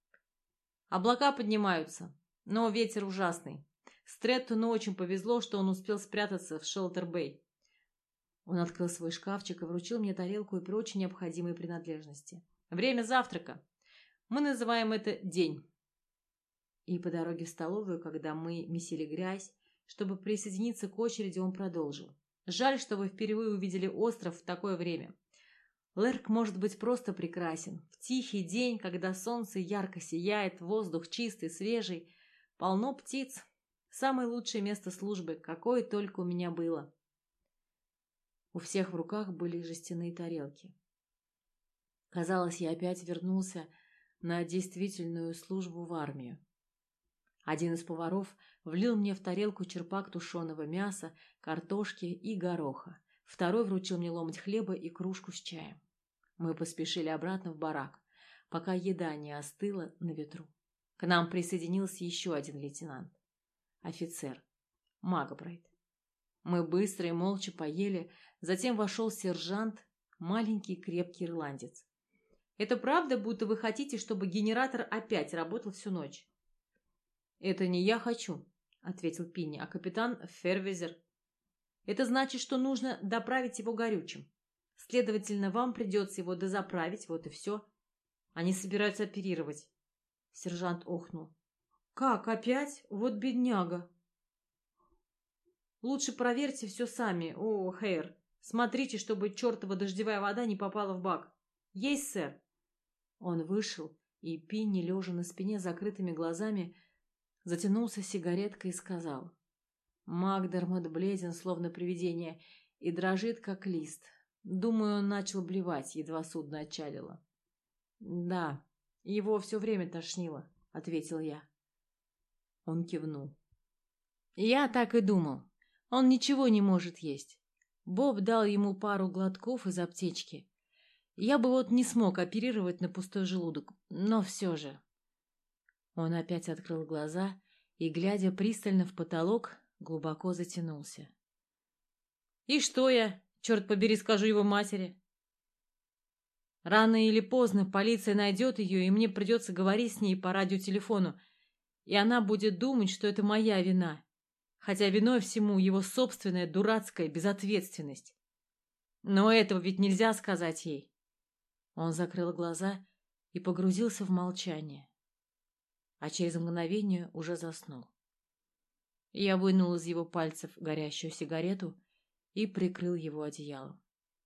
Облака поднимаются, но ветер ужасный. Стрэттону очень повезло, что он успел спрятаться в Шелтер-Бэй. Он открыл свой шкафчик и вручил мне тарелку и прочие необходимые принадлежности. Время завтрака. Мы называем это день. И по дороге в столовую, когда мы месили грязь, чтобы присоединиться к очереди, он продолжил. Жаль, что вы впервые увидели остров в такое время. Лерк может быть просто прекрасен. В тихий день, когда солнце ярко сияет, воздух чистый, свежий, полно птиц. Самое лучшее место службы, какое только у меня было. У всех в руках были жестяные тарелки. Казалось, я опять вернулся на действительную службу в армию. Один из поваров влил мне в тарелку черпак тушеного мяса, картошки и гороха. Второй вручил мне ломоть хлеба и кружку с чаем. Мы поспешили обратно в барак, пока еда не остыла на ветру. К нам присоединился еще один лейтенант. Офицер. Макбрайт. Мы быстро и молча поели, затем вошел сержант, маленький крепкий ирландец. «Это правда, будто вы хотите, чтобы генератор опять работал всю ночь?» «Это не я хочу», — ответил Пинни, — «а капитан Фервизер». Это значит, что нужно доправить его горючим. Следовательно, вам придется его дозаправить, вот и все. Они собираются оперировать. Сержант охнул. Как, опять? Вот бедняга. Лучше проверьте все сами, о, Хэйр. Смотрите, чтобы чертова дождевая вода не попала в бак. Есть, сэр. Он вышел, и Пинни, лежа на спине с закрытыми глазами, затянулся сигареткой и сказал. Макдермот бледен, словно привидение, и дрожит, как лист. Думаю, он начал блевать, едва судно отчалило. Да, его все время тошнило, ответил я. Он кивнул. Я так и думал. Он ничего не может есть. Боб дал ему пару глотков из аптечки. Я бы вот не смог оперировать на пустой желудок, но все же. Он опять открыл глаза и, глядя пристально в потолок, глубоко затянулся. И что я, черт побери, скажу его матери? Рано или поздно полиция найдет ее, и мне придется говорить с ней по радиотелефону, и она будет думать, что это моя вина, хотя виной всему его собственная дурацкая безответственность. Но этого ведь нельзя сказать ей. Он закрыл глаза и погрузился в молчание, а через мгновение уже заснул. Я вынул из его пальцев горящую сигарету и прикрыл его одеялом.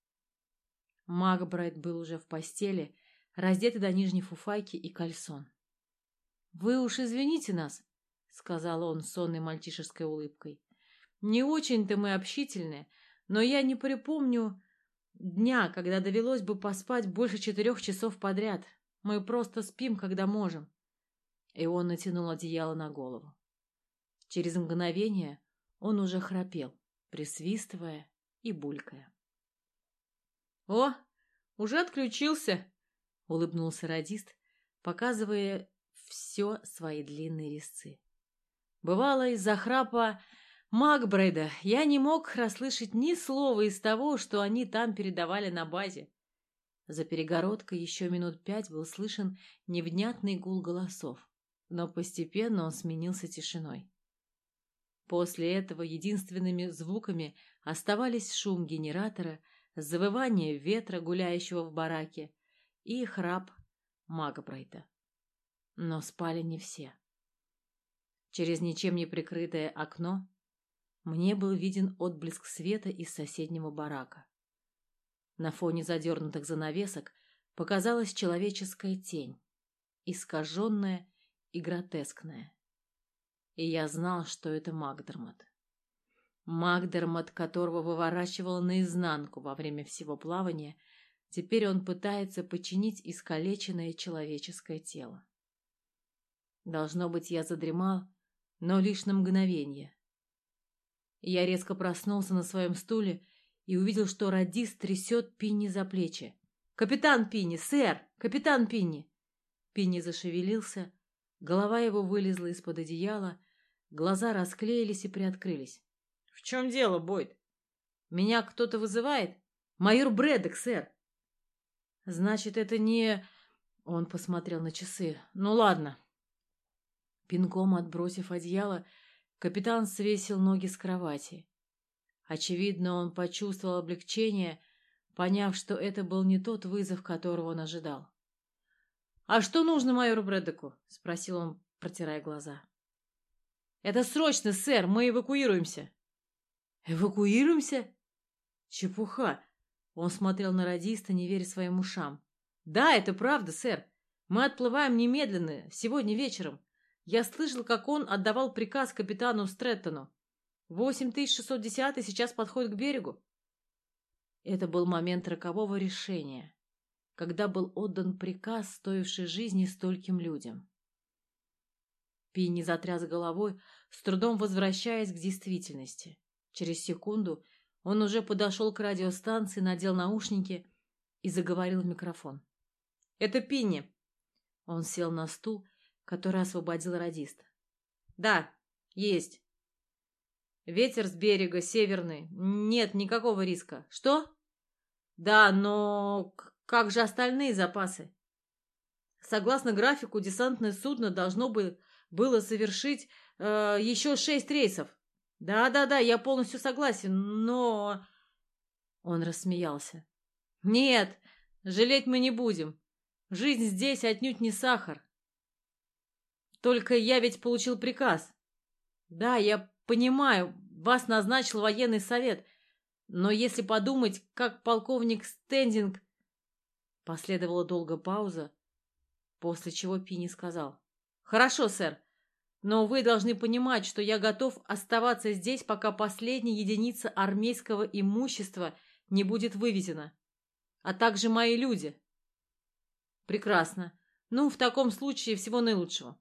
Макбрайт был уже в постели, раздетый до нижней фуфайки и кальсон. «Вы уж извините нас», — сказал он с сонной мальчишеской улыбкой. «Не очень-то мы общительные, но я не припомню дня, когда довелось бы поспать больше четырех часов подряд. Мы просто спим, когда можем». И он натянул одеяло на голову. Через мгновение он уже храпел, присвистывая и булькая. «О, уже отключился!» — улыбнулся радист, показывая все свои длинные резцы. Бывало, из-за храпа Макбрайда я не мог расслышать ни слова из того, что они там передавали на базе. За перегородкой еще минут пять был слышен невнятный гул голосов, но постепенно он сменился тишиной. После этого единственными звуками оставались шум генератора, завывание ветра, гуляющего в бараке, и храп Макбрайта. Но спали не все. Через ничем не прикрытое окно мне был виден отблеск света из соседнего барака. На фоне задернутых занавесок показалась человеческая тень, искаженная и гротескная. И я знал, что это Макдермот. Макдермот, которого выворачивало наизнанку во время всего плавания, теперь он пытается починить искалеченное человеческое тело. Должно быть, я задремал, но лишь на мгновение. Я резко проснулся на своем стуле и увидел, что радист трясет Пинни за плечи. «Капитан Пинни! Сэр! Капитан Пинни!» Пинни зашевелился, голова его вылезла из-под одеяла, глаза расклеились и приоткрылись. «В чем дело, Бойд? Меня кто-то вызывает? Майор Брэддок, сэр!» «Значит, это не...» Он посмотрел на часы. «Ну ладно». Пинком отбросив одеяло, капитан свесил ноги с кровати. Очевидно, он почувствовал облегчение, поняв, что это был не тот вызов, которого он ожидал. «А что нужно майору Брэддоку?» — спросил он, протирая глаза. «Это срочно, сэр, мы эвакуируемся». «Эвакуируемся?» «Чепуха!» — он смотрел на радиста, не веря своим ушам. «Да, это правда, сэр. Мы отплываем немедленно, сегодня вечером. Я слышал, как он отдавал приказ капитану Стрэттону. восемь тысяч шестьсот десятый сейчас подходит к берегу». Это был момент рокового решения, когда был отдан приказ, стоивший жизни стольким людям. Пинни затряс головой, с трудом возвращаясь к действительности. Через секунду он уже подошел к радиостанции, надел наушники и заговорил в микрофон. «Это Пинни». Он сел на стул, который освободил радист. «Да, есть. Ветер с берега, северный. Нет никакого риска. Что? Да, но как же остальные запасы? Согласно графику, десантное судно должно бы было совершить э, еще шесть рейсов. Да-да-да, я полностью согласен, но... Он рассмеялся. Нет, жалеть мы не будем. Жизнь здесь отнюдь не сахар. Только я ведь получил приказ. Да, я понимаю, вас назначил военный совет, но если подумать, как полковник Стендинг... Последовала долгая пауза, после чего Пини сказал. Хорошо, сэр, но вы должны понимать, что я готов оставаться здесь, пока последняя единица армейского имущества не будет вывезена, а также мои люди. Прекрасно. Ну, в таком случае всего наилучшего.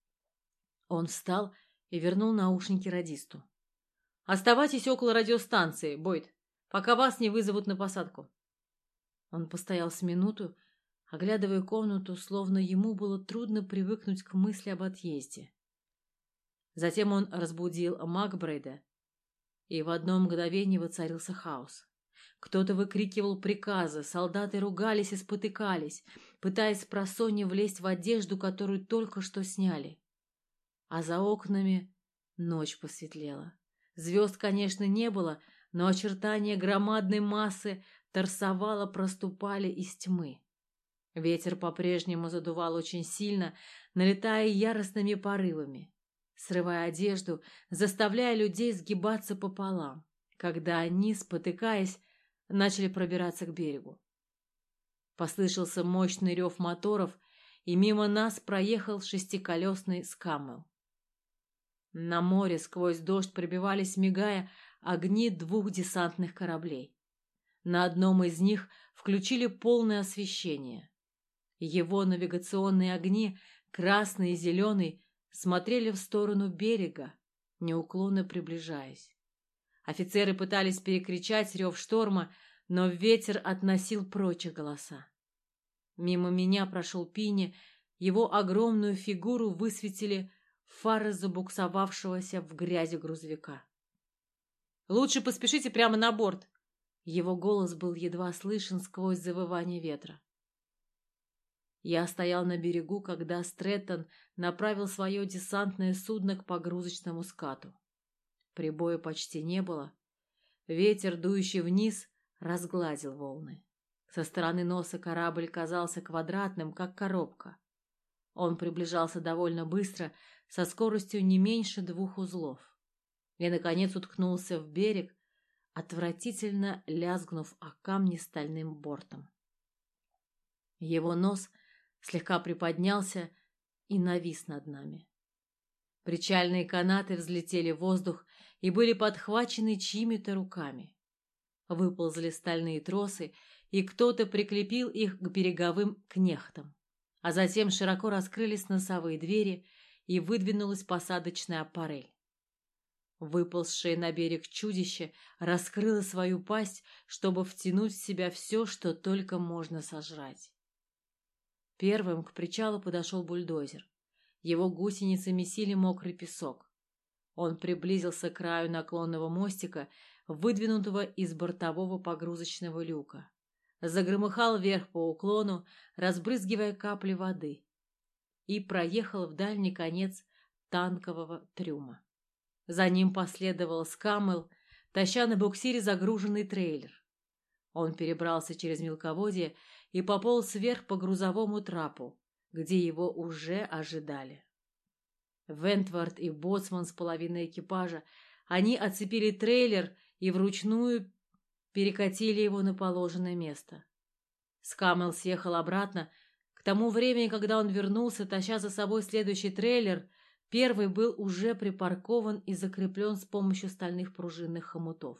Он встал и вернул наушники радисту. Оставайтесь около радиостанции, Бойд, пока вас не вызовут на посадку. Он постоял с минуту, оглядывая комнату, словно ему было трудно привыкнуть к мысли об отъезде. Затем он разбудил Макбрейда, и в одно мгновение воцарился хаос. Кто-то выкрикивал приказы, солдаты ругались и спотыкались, пытаясь спросонья влезть в одежду, которую только что сняли. А за окнами ночь посветлела. Звезд, конечно, не было, но очертания громадной массы торсовала проступали из тьмы. Ветер по-прежнему задувал очень сильно, налетая яростными порывами, срывая одежду, заставляя людей сгибаться пополам, когда они, спотыкаясь, начали пробираться к берегу. Послышался мощный рев моторов, и мимо нас проехал шестиколесный скамел. На море сквозь дождь пробивались, мигая, огни двух десантных кораблей. На одном из них включили полное освещение. Его навигационные огни, красный и зеленый, смотрели в сторону берега, неуклонно приближаясь. Офицеры пытались перекричать рев шторма, но ветер относил прочь их голоса. Мимо меня прошел Пини, его огромную фигуру высветили фары забуксовавшегося в грязи грузовика. «Лучше поспешите прямо на борт!» Его голос был едва слышен сквозь завывание ветра. Я стоял на берегу, когда Стрэттон направил свое десантное судно к погрузочному скату. Прибоя почти не было. Ветер, дующий вниз, разгладил волны. Со стороны носа корабль казался квадратным, как коробка. Он приближался довольно быстро, со скоростью не меньше двух узлов. И, наконец, уткнулся в берег, отвратительно лязгнув о камни стальным бортом. Его нос слегка приподнялся и навис над нами. Причальные канаты взлетели в воздух и были подхвачены чьими-то руками. Выползли стальные тросы, и кто-то прикрепил их к береговым кнехтам. А затем широко раскрылись носовые двери, и выдвинулась посадочная аппарель. Выползшее на берег чудище раскрыло свою пасть, чтобы втянуть в себя все, что только можно сожрать. Первым к причалу подошел бульдозер. Его гусеницы месили мокрый песок. Он приблизился к краю наклонного мостика, выдвинутого из бортового погрузочного люка. Загромыхал вверх по уклону, разбрызгивая капли воды, и проехал в дальний конец танкового трюма. За ним последовал скамел, таща на буксире загруженный трейлер. Он перебрался через мелководье и пополз вверх по грузовому трапу, где его уже ожидали. Вентвард и боцман с половиной экипажа, они оцепили трейлер и вручную перекатили его на положенное место. Скамел съехал обратно. К тому времени, когда он вернулся, таща за собой следующий трейлер, первый был уже припаркован и закреплен с помощью стальных пружинных хомутов.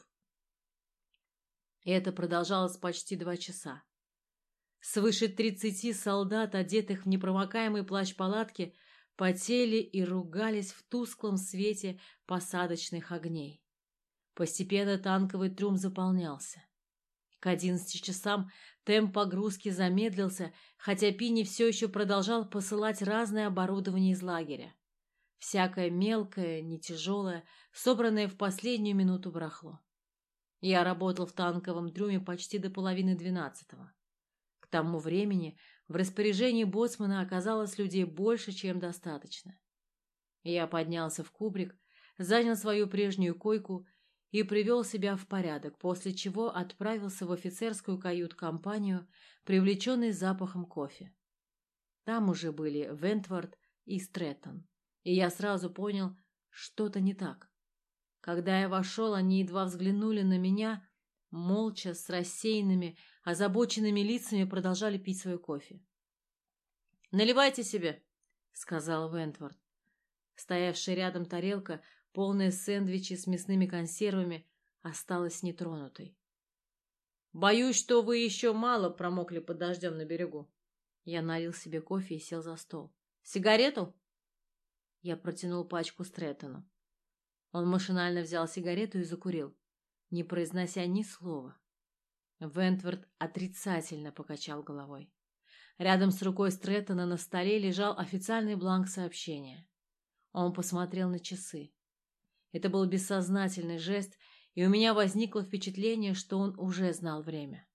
И это продолжалось почти два часа. Свыше тридцати солдат, одетых в непромокаемый плащ-палатки, потели и ругались в тусклом свете посадочных огней. Постепенно танковый трюм заполнялся. К одиннадцати часам темп погрузки замедлился, хотя Пини все еще продолжал посылать разное оборудование из лагеря. Всякое мелкое, не тяжелое, собранное в последнюю минуту барахло. Я работал в танковом трюме почти до половины двенадцатого. К тому времени в распоряжении боцмана оказалось людей больше, чем достаточно. Я поднялся в кубрик, занял свою прежнюю койку и привел себя в порядок, после чего отправился в офицерскую кают-компанию, привлеченный запахом кофе. Там уже были Вентворд и Стрэттон, и я сразу понял, что-то не так. Когда я вошел, они едва взглянули на меня, молча, с рассеянными, озабоченными лицами продолжали пить свой кофе. «Наливайте себе», — сказал Вентворд. Стоявшая рядом тарелка, полная сэндвичей с мясными консервами, осталась нетронутой. «Боюсь, что вы еще мало промокли под дождем на берегу». Я налил себе кофе и сел за стол. «Сигарету?» Я протянул пачку Стрэттону. Он машинально взял сигарету и закурил, не произнося ни слова. Вентворд отрицательно покачал головой. Рядом с рукой Стрэттона на столе лежал официальный бланк сообщения. Он посмотрел на часы. Это был бессознательный жест, и у меня возникло впечатление, что он уже знал время.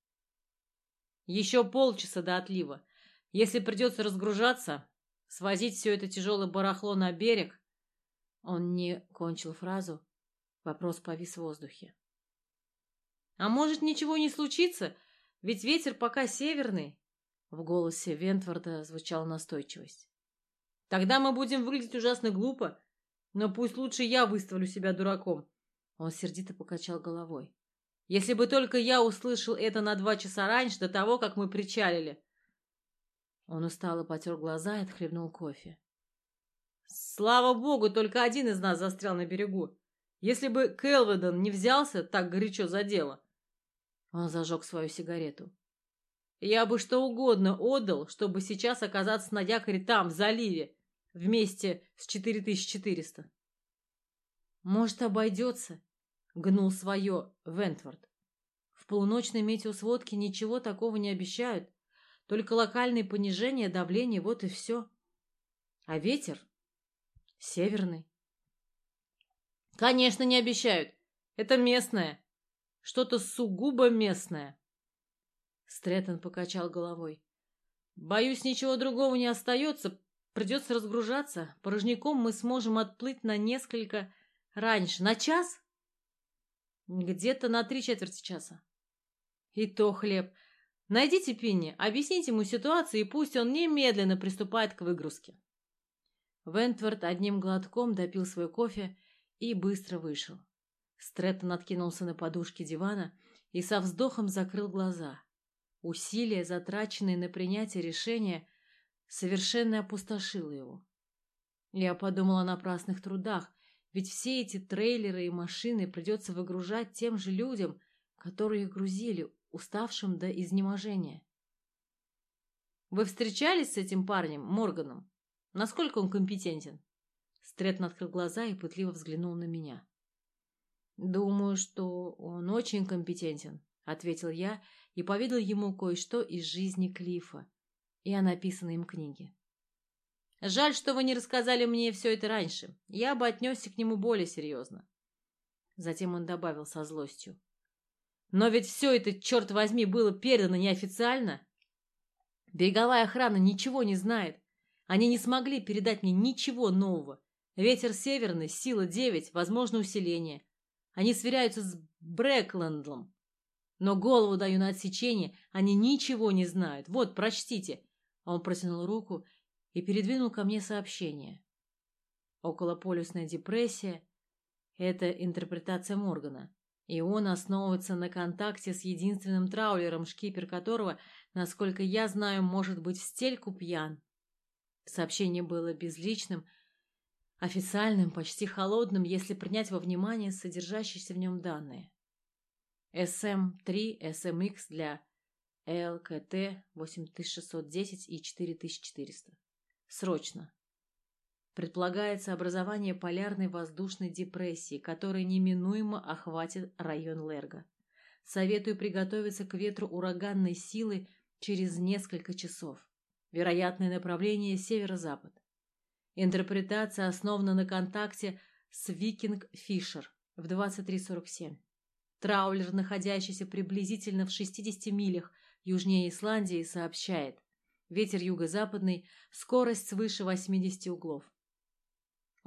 «Еще полчаса до отлива. Если придется разгружаться, свозить все это тяжелое барахло на берег...» Он не кончил фразу. Вопрос повис в воздухе. «А может, ничего не случится? Ведь ветер пока северный». В голосе Вентворда звучала настойчивость. «Тогда мы будем выглядеть ужасно глупо, но пусть лучше я выставлю себя дураком». Он сердито покачал головой. «Если бы только я услышал это на два часа раньше, до того, как мы причалили». Он устало потер глаза и отхлебнул кофе. «Слава богу, только один из нас застрял на берегу. Если бы Келведон не взялся так горячо за дело...» Он зажег свою сигарету. «Я бы что угодно отдал, чтобы сейчас оказаться на якоре там, в заливе, вместе с четыре тысячи четыреста». «Может, обойдется?» — гнул свое Вентворд. «В полуночной метеосводке ничего такого не обещают, только локальные понижения давления, вот и все. А ветер северный». «Конечно, не обещают. Это местное. Что-то сугубо местное». Стрэттон покачал головой. «Боюсь, ничего другого не остается. Придется разгружаться. Порожняком мы сможем отплыть на несколько раньше. На час? Где-то на три четверти часа. И то хлеб. Найдите Пинни, объясните ему ситуацию, и пусть он немедленно приступает к выгрузке». Вентворд одним глотком допил свой кофе и быстро вышел. Стрэттон откинулся на подушке дивана и со вздохом закрыл глаза. Усилие, затраченное на принятие решения, совершенно опустошило его. Я подумал о напрасных трудах, ведь все эти трейлеры и машины придется выгружать тем же людям, которые их грузили, уставшим до изнеможения. «Вы встречались с этим парнем, Морганом? Насколько он компетентен?» Стрэттон открыл глаза и пытливо взглянул на меня. «Думаю, что он очень компетентен», — ответил я и поведал ему кое-что из жизни Клиффа и о написанной им книге. «Жаль, что вы не рассказали мне все это раньше. Я бы отнесся к нему более серьезно». Затем он добавил со злостью. «Но ведь все это, черт возьми, было передано неофициально. Береговая охрана ничего не знает. Они не смогли передать мне ничего нового. Ветер северный, сила девять, возможно усиление. Они сверяются с Брэклендом. Но голову даю на отсечение, они ничего не знают. Вот, прочтите». Он протянул руку и передвинул ко мне сообщение. Околополюсная депрессия – это интерпретация Моргана, и он основывается на контакте с единственным траулером, шкипер которого, насколько я знаю, может быть в стельку пьян. Сообщение было безличным, официальным, почти холодным, если принять во внимание содержащиеся в нем данные. эс эм три, эс эм икс для эл ка тэ восемь тысяч шестьсот десять и четыре тысячи четыреста. Срочно. Предполагается образование полярной воздушной депрессии, которая неминуемо охватит район Лерго. Советую приготовиться к ветру ураганной силы через несколько часов. Вероятное направление северо-запад. Интерпретация основана на контакте с Викинг Фишер в двадцать три сорок семь. Траулер, находящийся приблизительно в шестидесяти милях южнее Исландии, сообщает: ветер юго-западный, скорость свыше восьмидесяти углов.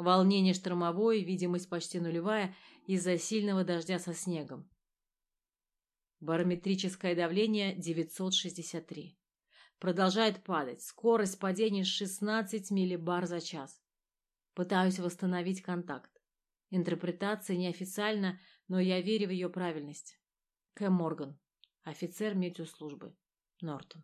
Волнение штормовое, видимость почти нулевая из-за сильного дождя со снегом. Барометрическое давление девятьсот шестьдесят три. Продолжает падать. Скорость падения шестнадцать миллибар за час. Пытаюсь восстановить контакт. Интерпретация неофициальна, но я верю в ее правильность. Кэм Морган. Офицер метеослужбы. Нортон.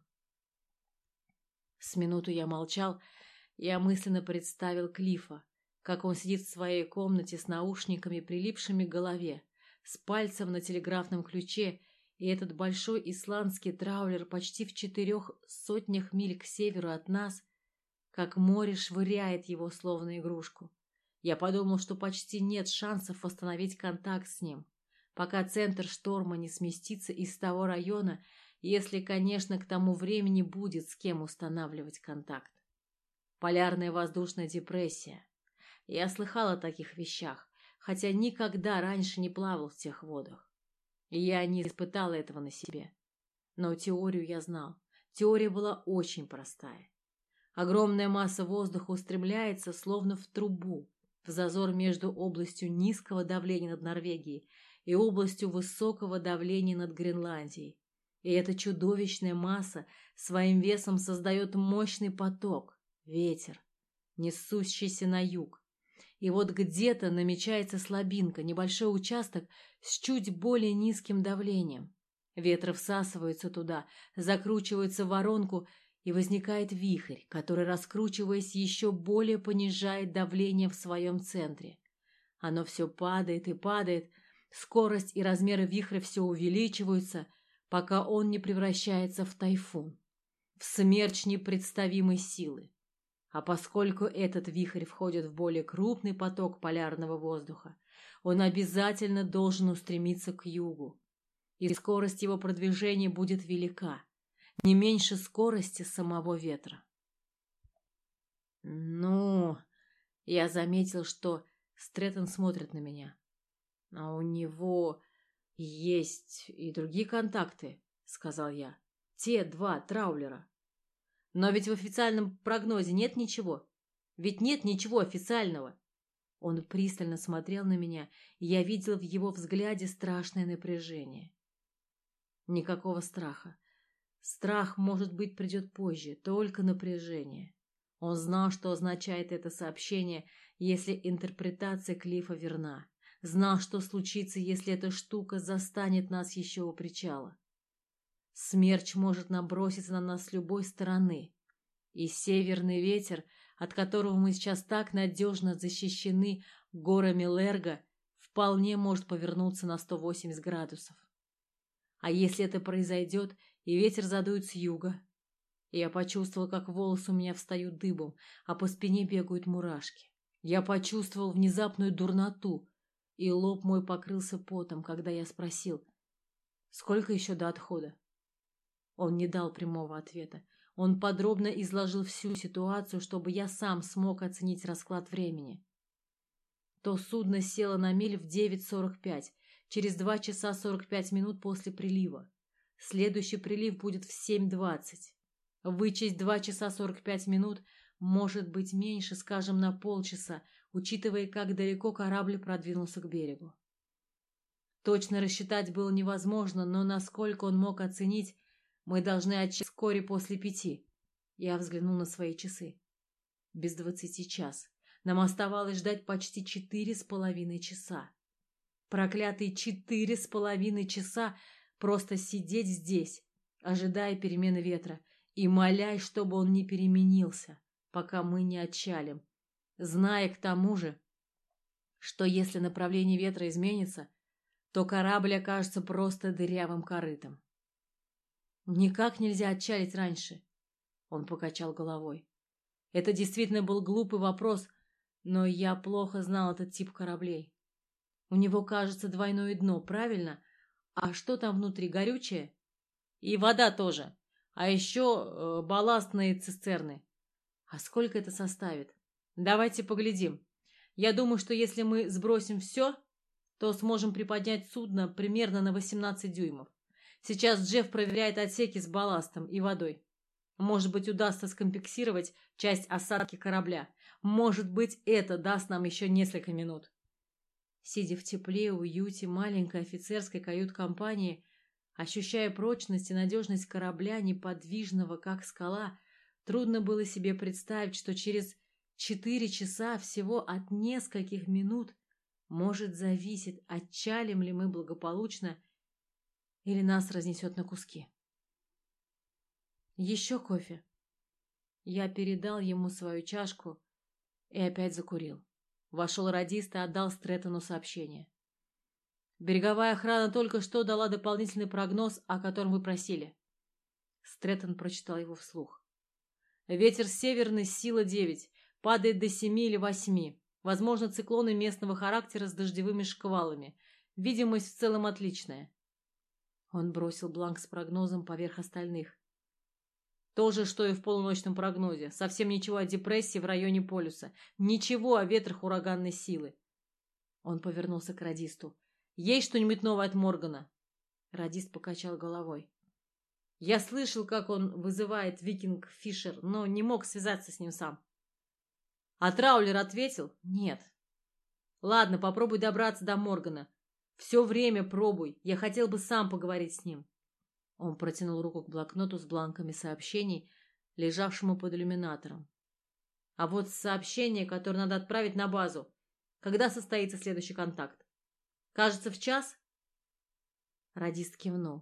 С минуту я молчал. Я мысленно представил Клиффа, как он сидит в своей комнате с наушниками, прилипшими к голове, с пальцем на телеграфном ключе, и этот большой исландский траулер почти в четырех сотнях миль к северу от нас, как море швыряет его словно игрушку. Я подумал, что почти нет шансов восстановить контакт с ним, пока центр шторма не сместится из того района, если, конечно, к тому времени будет с кем устанавливать контакт. Полярная воздушная депрессия. Я слыхал о таких вещах, хотя никогда раньше не плавал в тех водах. И я не испытал этого на себе. Но теорию я знал. Теория была очень простая. Огромная масса воздуха устремляется, словно в трубу, в зазор между областью низкого давления над Норвегией и областью высокого давления над Гренландией. И эта чудовищная масса своим весом создает мощный поток, ветер, несущийся на юг. И вот где-то намечается слабинка, небольшой участок с чуть более низким давлением. Ветры всасываются туда, закручиваются в воронку, и возникает вихрь, который, раскручиваясь, еще более понижает давление в своем центре. Оно все падает и падает, скорость и размеры вихря все увеличиваются, пока он не превращается в тайфун, в смерч непредставимой силы. А поскольку этот вихрь входит в более крупный поток полярного воздуха, он обязательно должен устремиться к югу, и скорость его продвижения будет велика, не меньше скорости самого ветра. Ну, я заметил, что Стрэттон смотрит на меня. А у него есть и другие контакты, сказал я. Те два траулера. Но ведь в официальном прогнозе нет ничего. Ведь нет ничего официального. Он пристально смотрел на меня, и я видел в его взгляде страшное напряжение. Никакого страха. Страх, может быть, придет позже, только напряжение. Он знал, что означает это сообщение, если интерпретация Клиффа верна. Знал, что случится, если эта штука застанет нас еще у причала. Смерч может наброситься на нас с любой стороны. И северный ветер, от которого мы сейчас так надежно защищены горами Лерго, вполне может повернуться на сто восемьдесят градусов. А если это произойдет, и ветер задует с юга? Я почувствовал, как волосы у меня встают дыбом, а по спине бегают мурашки. Я почувствовал внезапную дурноту, и лоб мой покрылся потом, когда я спросил, сколько еще до отхода? Он не дал прямого ответа. Он подробно изложил всю ситуацию, чтобы я сам смог оценить расклад времени. То судно село на миль в девять сорок пять, через два часа сорок пять минут после прилива. Следующий прилив будет в семь двадцать. Вычесть два часа сорок пять минут, может быть меньше, скажем, на полчаса, учитывая, как далеко корабль продвинулся к берегу. Точно рассчитать было невозможно, но насколько он мог оценить, мы должны отчалить вскоре после пяти. Я взглянул на свои часы. Без двадцати час. Нам оставалось ждать почти четыре с половиной часа. Проклятые четыре с половиной часа просто сидеть здесь, ожидая перемены ветра, и молясь, чтобы он не переменился, пока мы не отчалим, зная к тому же, что если направление ветра изменится, то корабль окажется просто дырявым корытом. Никак нельзя отчалить раньше. Он покачал головой. Это действительно был глупый вопрос, но я плохо знал этот тип кораблей. У него, кажется, двойное дно, правильно? А что там внутри, горючее? И вода тоже. А еще э, балластные цистерны. А сколько это составит? Давайте поглядим. Я думаю, что если мы сбросим все, то сможем приподнять судно примерно на восемнадцать дюймов. Сейчас Джефф проверяет отсеки с балластом и водой. Может быть, удастся скомпенсировать часть осадки корабля. Может быть, это даст нам еще несколько минут. Сидя в тепле и уюте маленькой офицерской кают-компании, ощущая прочность и надежность корабля, неподвижного, как скала, трудно было себе представить, что через четыре часа всего от нескольких минут может зависеть, отчалим ли мы благополучно или нас разнесет на куски. Еще кофе. Я передал ему свою чашку и опять закурил. Вошел радист и отдал Стрэттону сообщение. Береговая охрана только что дала дополнительный прогноз, о котором вы просили. Стрэттон прочитал его вслух. Ветер северный, сила девять, падает до семи или восьми. Возможно, циклоны местного характера с дождевыми шквалами. Видимость в целом отличная. Он бросил бланк с прогнозом поверх остальных. То же, что и в полуночном прогнозе. Совсем ничего о депрессии в районе полюса. Ничего о ветрах ураганной силы. Он повернулся к радисту. «Есть что-нибудь новое от Моргана?» Радист покачал головой. «Я слышал, как он вызывает Викинг Фишер, но не мог связаться с ним сам». А Траулер ответил? «Нет». «Ладно, попробуй добраться до Моргана. Все время пробуй. Я хотел бы сам поговорить с ним». Он протянул руку к блокноту с бланками сообщений, лежавшему под иллюминатором. «А вот сообщение, которое надо отправить на базу. Когда состоится следующий контакт? Кажется, в час?» Радист кивнул.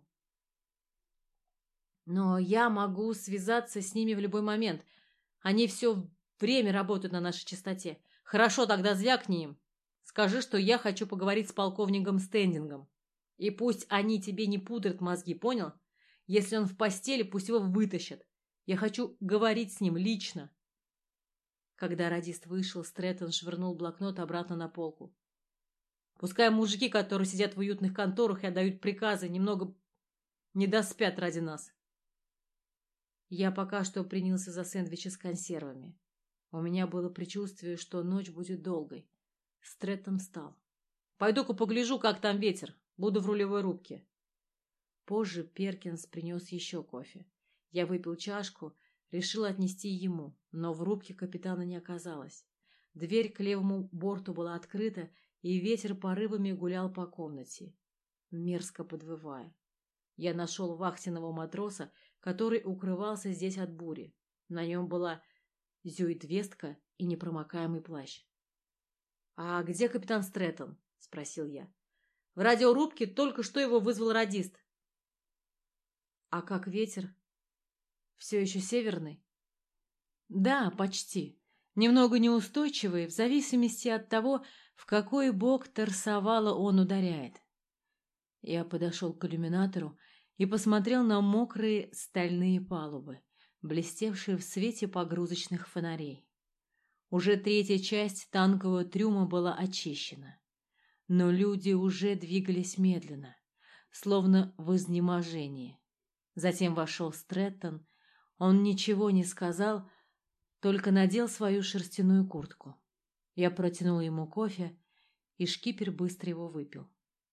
«Но я могу связаться с ними в любой момент. Они все время работают на нашей частоте. Хорошо, тогда звякни им. Скажи, что я хочу поговорить с полковником Стендингом. И пусть они тебе не пудрят мозги, понял? Если он в постели, пусть его вытащат. Я хочу говорить с ним лично». Когда радист вышел, Стрэттон швырнул блокнот обратно на полку. «Пускай мужики, которые сидят в уютных конторах и отдают приказы, немного не доспят ради нас». Я пока что принялся за сэндвичи с консервами. У меня было предчувствие, что ночь будет долгой. Стрэттон встал. «Пойду-ка погляжу, как там ветер. Буду в рулевой рубке». Позже Перкинс принес еще кофе. Я выпил чашку, решил отнести ему, но в рубке капитана не оказалось. Дверь к левому борту была открыта, и ветер порывами гулял по комнате, мерзко подвывая. Я нашел вахтенного матроса, который укрывался здесь от бури. На нем была зюитвестка и непромокаемый плащ. «А где капитан Стрэттон?» — спросил я. «В радиорубке только что его вызвал радист». «А как ветер? Все еще северный?» «Да, почти. Немного неустойчивый, в зависимости от того, в какой бок торсовала он ударяет». Я подошел к иллюминатору и посмотрел на мокрые стальные палубы, блестевшие в свете погрузочных фонарей. Уже третья часть танкового трюма была очищена, но люди уже двигались медленно, словно в изнеможении. Затем вошел Стрэттон. Он ничего не сказал, только надел свою шерстяную куртку. Я протянул ему кофе, и шкипер быстро его выпил.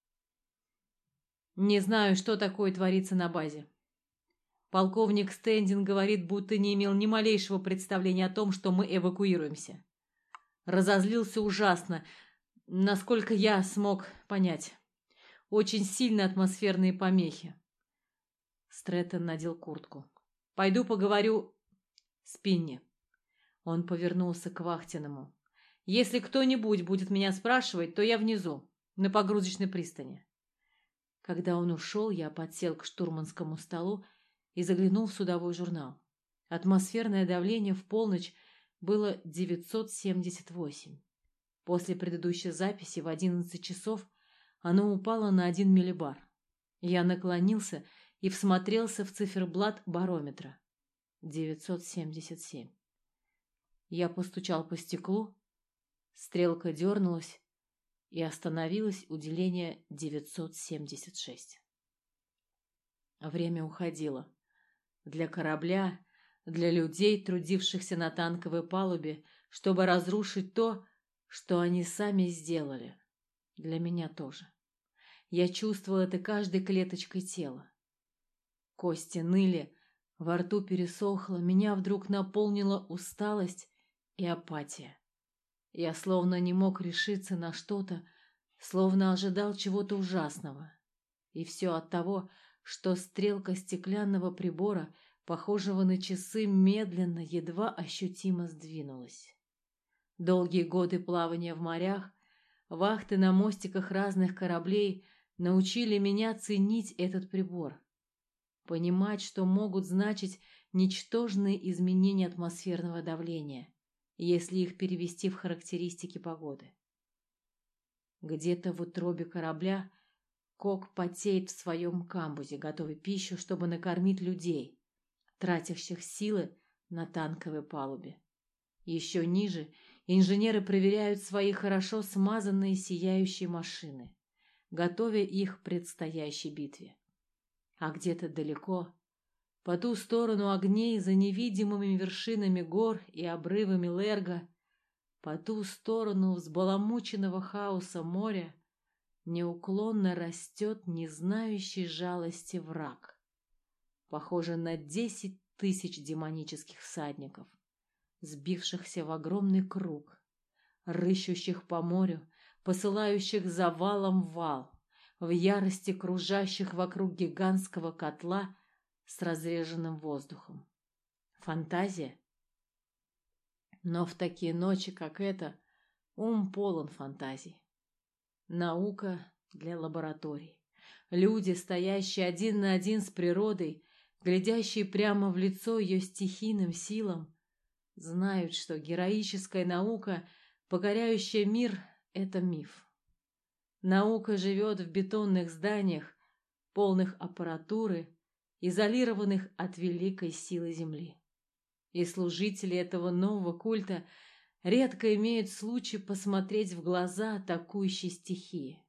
«Не знаю, что такое творится на базе. Полковник Стендинг говорит, будто не имел ни малейшего представления о том, что мы эвакуируемся. Разозлился ужасно, насколько я смог понять. Очень сильные атмосферные помехи». Стрэттон надел куртку. «Пойду поговорю с Пинни». Он повернулся к вахтенному. «Если кто-нибудь будет меня спрашивать, то я внизу, на погрузочной пристани». Когда он ушел, я подсел к штурманскому столу и заглянул в судовой журнал. Атмосферное давление в полночь было девятьсот семьдесят восемь. После предыдущей записи в одиннадцать часов оно упало на один миллибар. Я наклонился и всмотрелся в циферблат барометра. девятьсот семьдесят семь. Я постучал по стеклу, стрелка дернулась и остановилась у деления девятьсот семьдесят шесть. Время уходило. Для корабля, для людей, трудившихся на танковой палубе, чтобы разрушить то, что они сами сделали. Для меня тоже. Я чувствовал это каждой клеточкой тела. Кости ныли, во рту пересохло, меня вдруг наполнила усталость и апатия. Я словно не мог решиться на что-то, словно ожидал чего-то ужасного. И все от того, что стрелка стеклянного прибора, похожего на часы, медленно, едва ощутимо сдвинулась. Долгие годы плавания в морях, вахты на мостиках разных кораблей научили меня ценить этот прибор, понимать, что могут значить ничтожные изменения атмосферного давления, если их перевести в характеристики погоды. Где-то в утробе корабля Кок потеет в своем камбузе, готовя пищу, чтобы накормить людей, тратящих силы на танковой палубе. Еще ниже инженеры проверяют свои хорошо смазанные сияющие машины, готовя их к предстоящей битве. А где-то далеко, по ту сторону огней, за невидимыми вершинами гор и обрывами Лерга, по ту сторону взбаламученного хаоса моря, неуклонно растет не знающий жалости враг, похожий на десять тысяч демонических всадников, сбившихся в огромный круг, рыщущих по морю, посылающих за валом вал, в ярости кружащих вокруг гигантского котла с разреженным воздухом. Фантазия? Но в такие ночи, как эта, ум полон фантазий. Наука для лабораторий. Люди, стоящие один на один с природой, глядящие прямо в лицо ее стихийным силам, знают, что героическая наука, покоряющая мир, — это миф. Наука живет в бетонных зданиях, полных аппаратуры, изолированных от великой силы Земли. И служители этого нового культа редко имеют случай посмотреть в глаза атакующей стихии.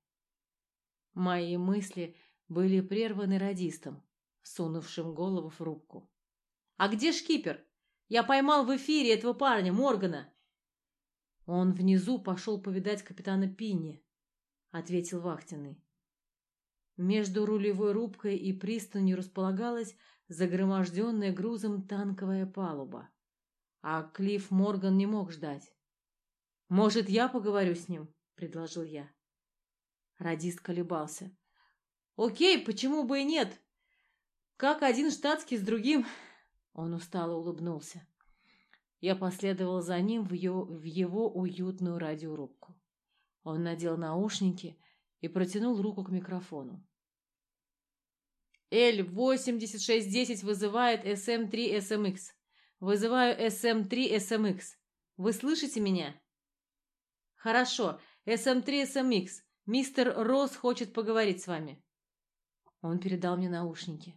Мои мысли были прерваны радистом, сунувшим голову в рубку. «А где шкипер? Я поймал в эфире этого парня, Моргана!» «Он внизу пошел повидать капитана Пинни», — ответил вахтенный. Между рулевой рубкой и пристанью располагалась загроможденная грузом танковая палуба. А Клифф Морган не мог ждать. «Может, я поговорю с ним?» — предложил я. Радист колебался. «Окей, почему бы и нет? Как один штатский с другим?» Он устало улыбнулся. Я последовал за ним в его, в его уютную радиорубку. Он надел наушники и протянул руку к микрофону. «Эль восемьдесят шесть десять вызывает эс эм три эс эм икс. Вызываю эс эм три эс эм икс. Вы слышите меня?» «Хорошо. эс эм три эс эм икс. Мистер Росс хочет поговорить с вами». Он передал мне наушники.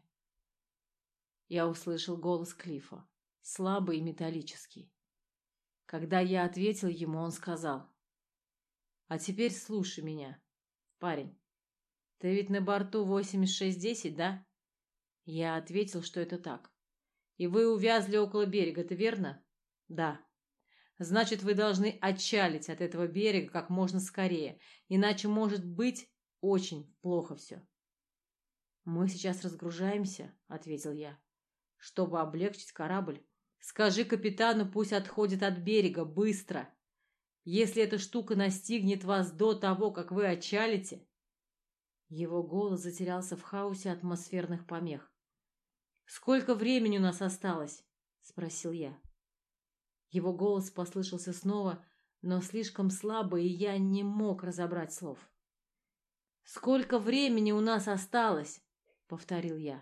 Я услышал голос Клиффа, слабый и металлический. Когда я ответил ему, он сказал: «А теперь слушай меня, парень. Ты ведь на борту восемьдесят шесть десять, да?» Я ответил, что это так. «И вы увязли около берега, это верно?» «Да». «Значит, вы должны отчалить от этого берега как можно скорее, иначе может быть очень плохо все». «Мы сейчас разгружаемся», — ответил я, — «чтобы облегчить корабль. Скажи капитану, пусть отходит от берега, быстро. Если эта штука настигнет вас до того, как вы отчалите...» Его голос затерялся в хаосе атмосферных помех. «Сколько времени у нас осталось?» — спросил я. Его голос послышался снова, но слишком слабо, и я не мог разобрать слов. «Сколько времени у нас осталось?» — повторил я.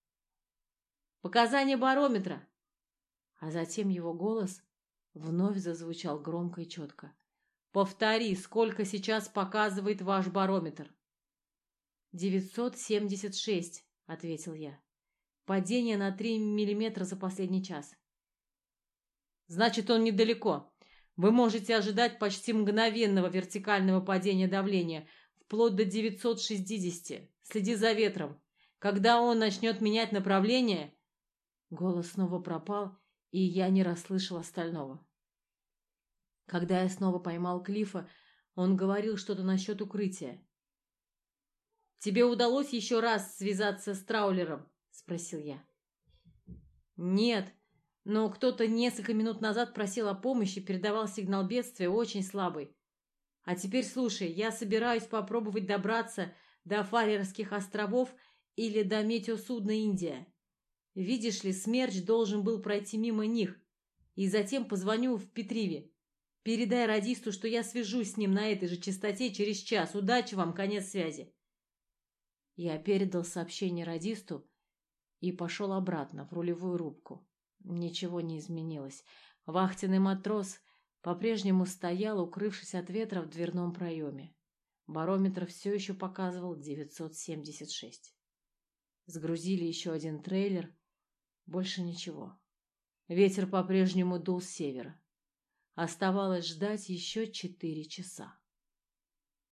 «Показания барометра!» А затем его голос вновь зазвучал громко и четко. «Повтори, сколько сейчас показывает ваш барометр?» «девятьсот семьдесят шесть», — ответил я. «Падение на три миллиметра за последний час». «Значит, он недалеко. Вы можете ожидать почти мгновенного вертикального падения давления, вплоть до девятисот шестидесяти. Следи за ветром. Когда он начнет менять направление...» Голос снова пропал, и я не расслышал остального. Когда я снова поймал Клиффа, он говорил что-то насчет укрытия. «Тебе удалось еще раз связаться с траулером?» — спросил я. «Нет, но кто-то несколько минут назад просил о помощи, передавал сигнал бедствия, очень слабый. А теперь слушай, я собираюсь попробовать добраться до Фарерских островов или до метеосудна «Индия». Видишь ли, Смерч должен был пройти мимо них, и затем позвоню в Петриве. Передай радисту, что я свяжусь с ним на этой же частоте через час. Удачи вам, конец связи. Я передал сообщение радисту и пошел обратно в рулевую рубку. Ничего не изменилось. Вахтенный матрос по-прежнему стоял, укрывшись от ветра в дверном проеме. Барометр все еще показывал девятьсот семьдесят шесть. Сгрузили еще один трейлер. Больше ничего. Ветер по-прежнему дул с севера. Оставалось ждать еще четыре часа.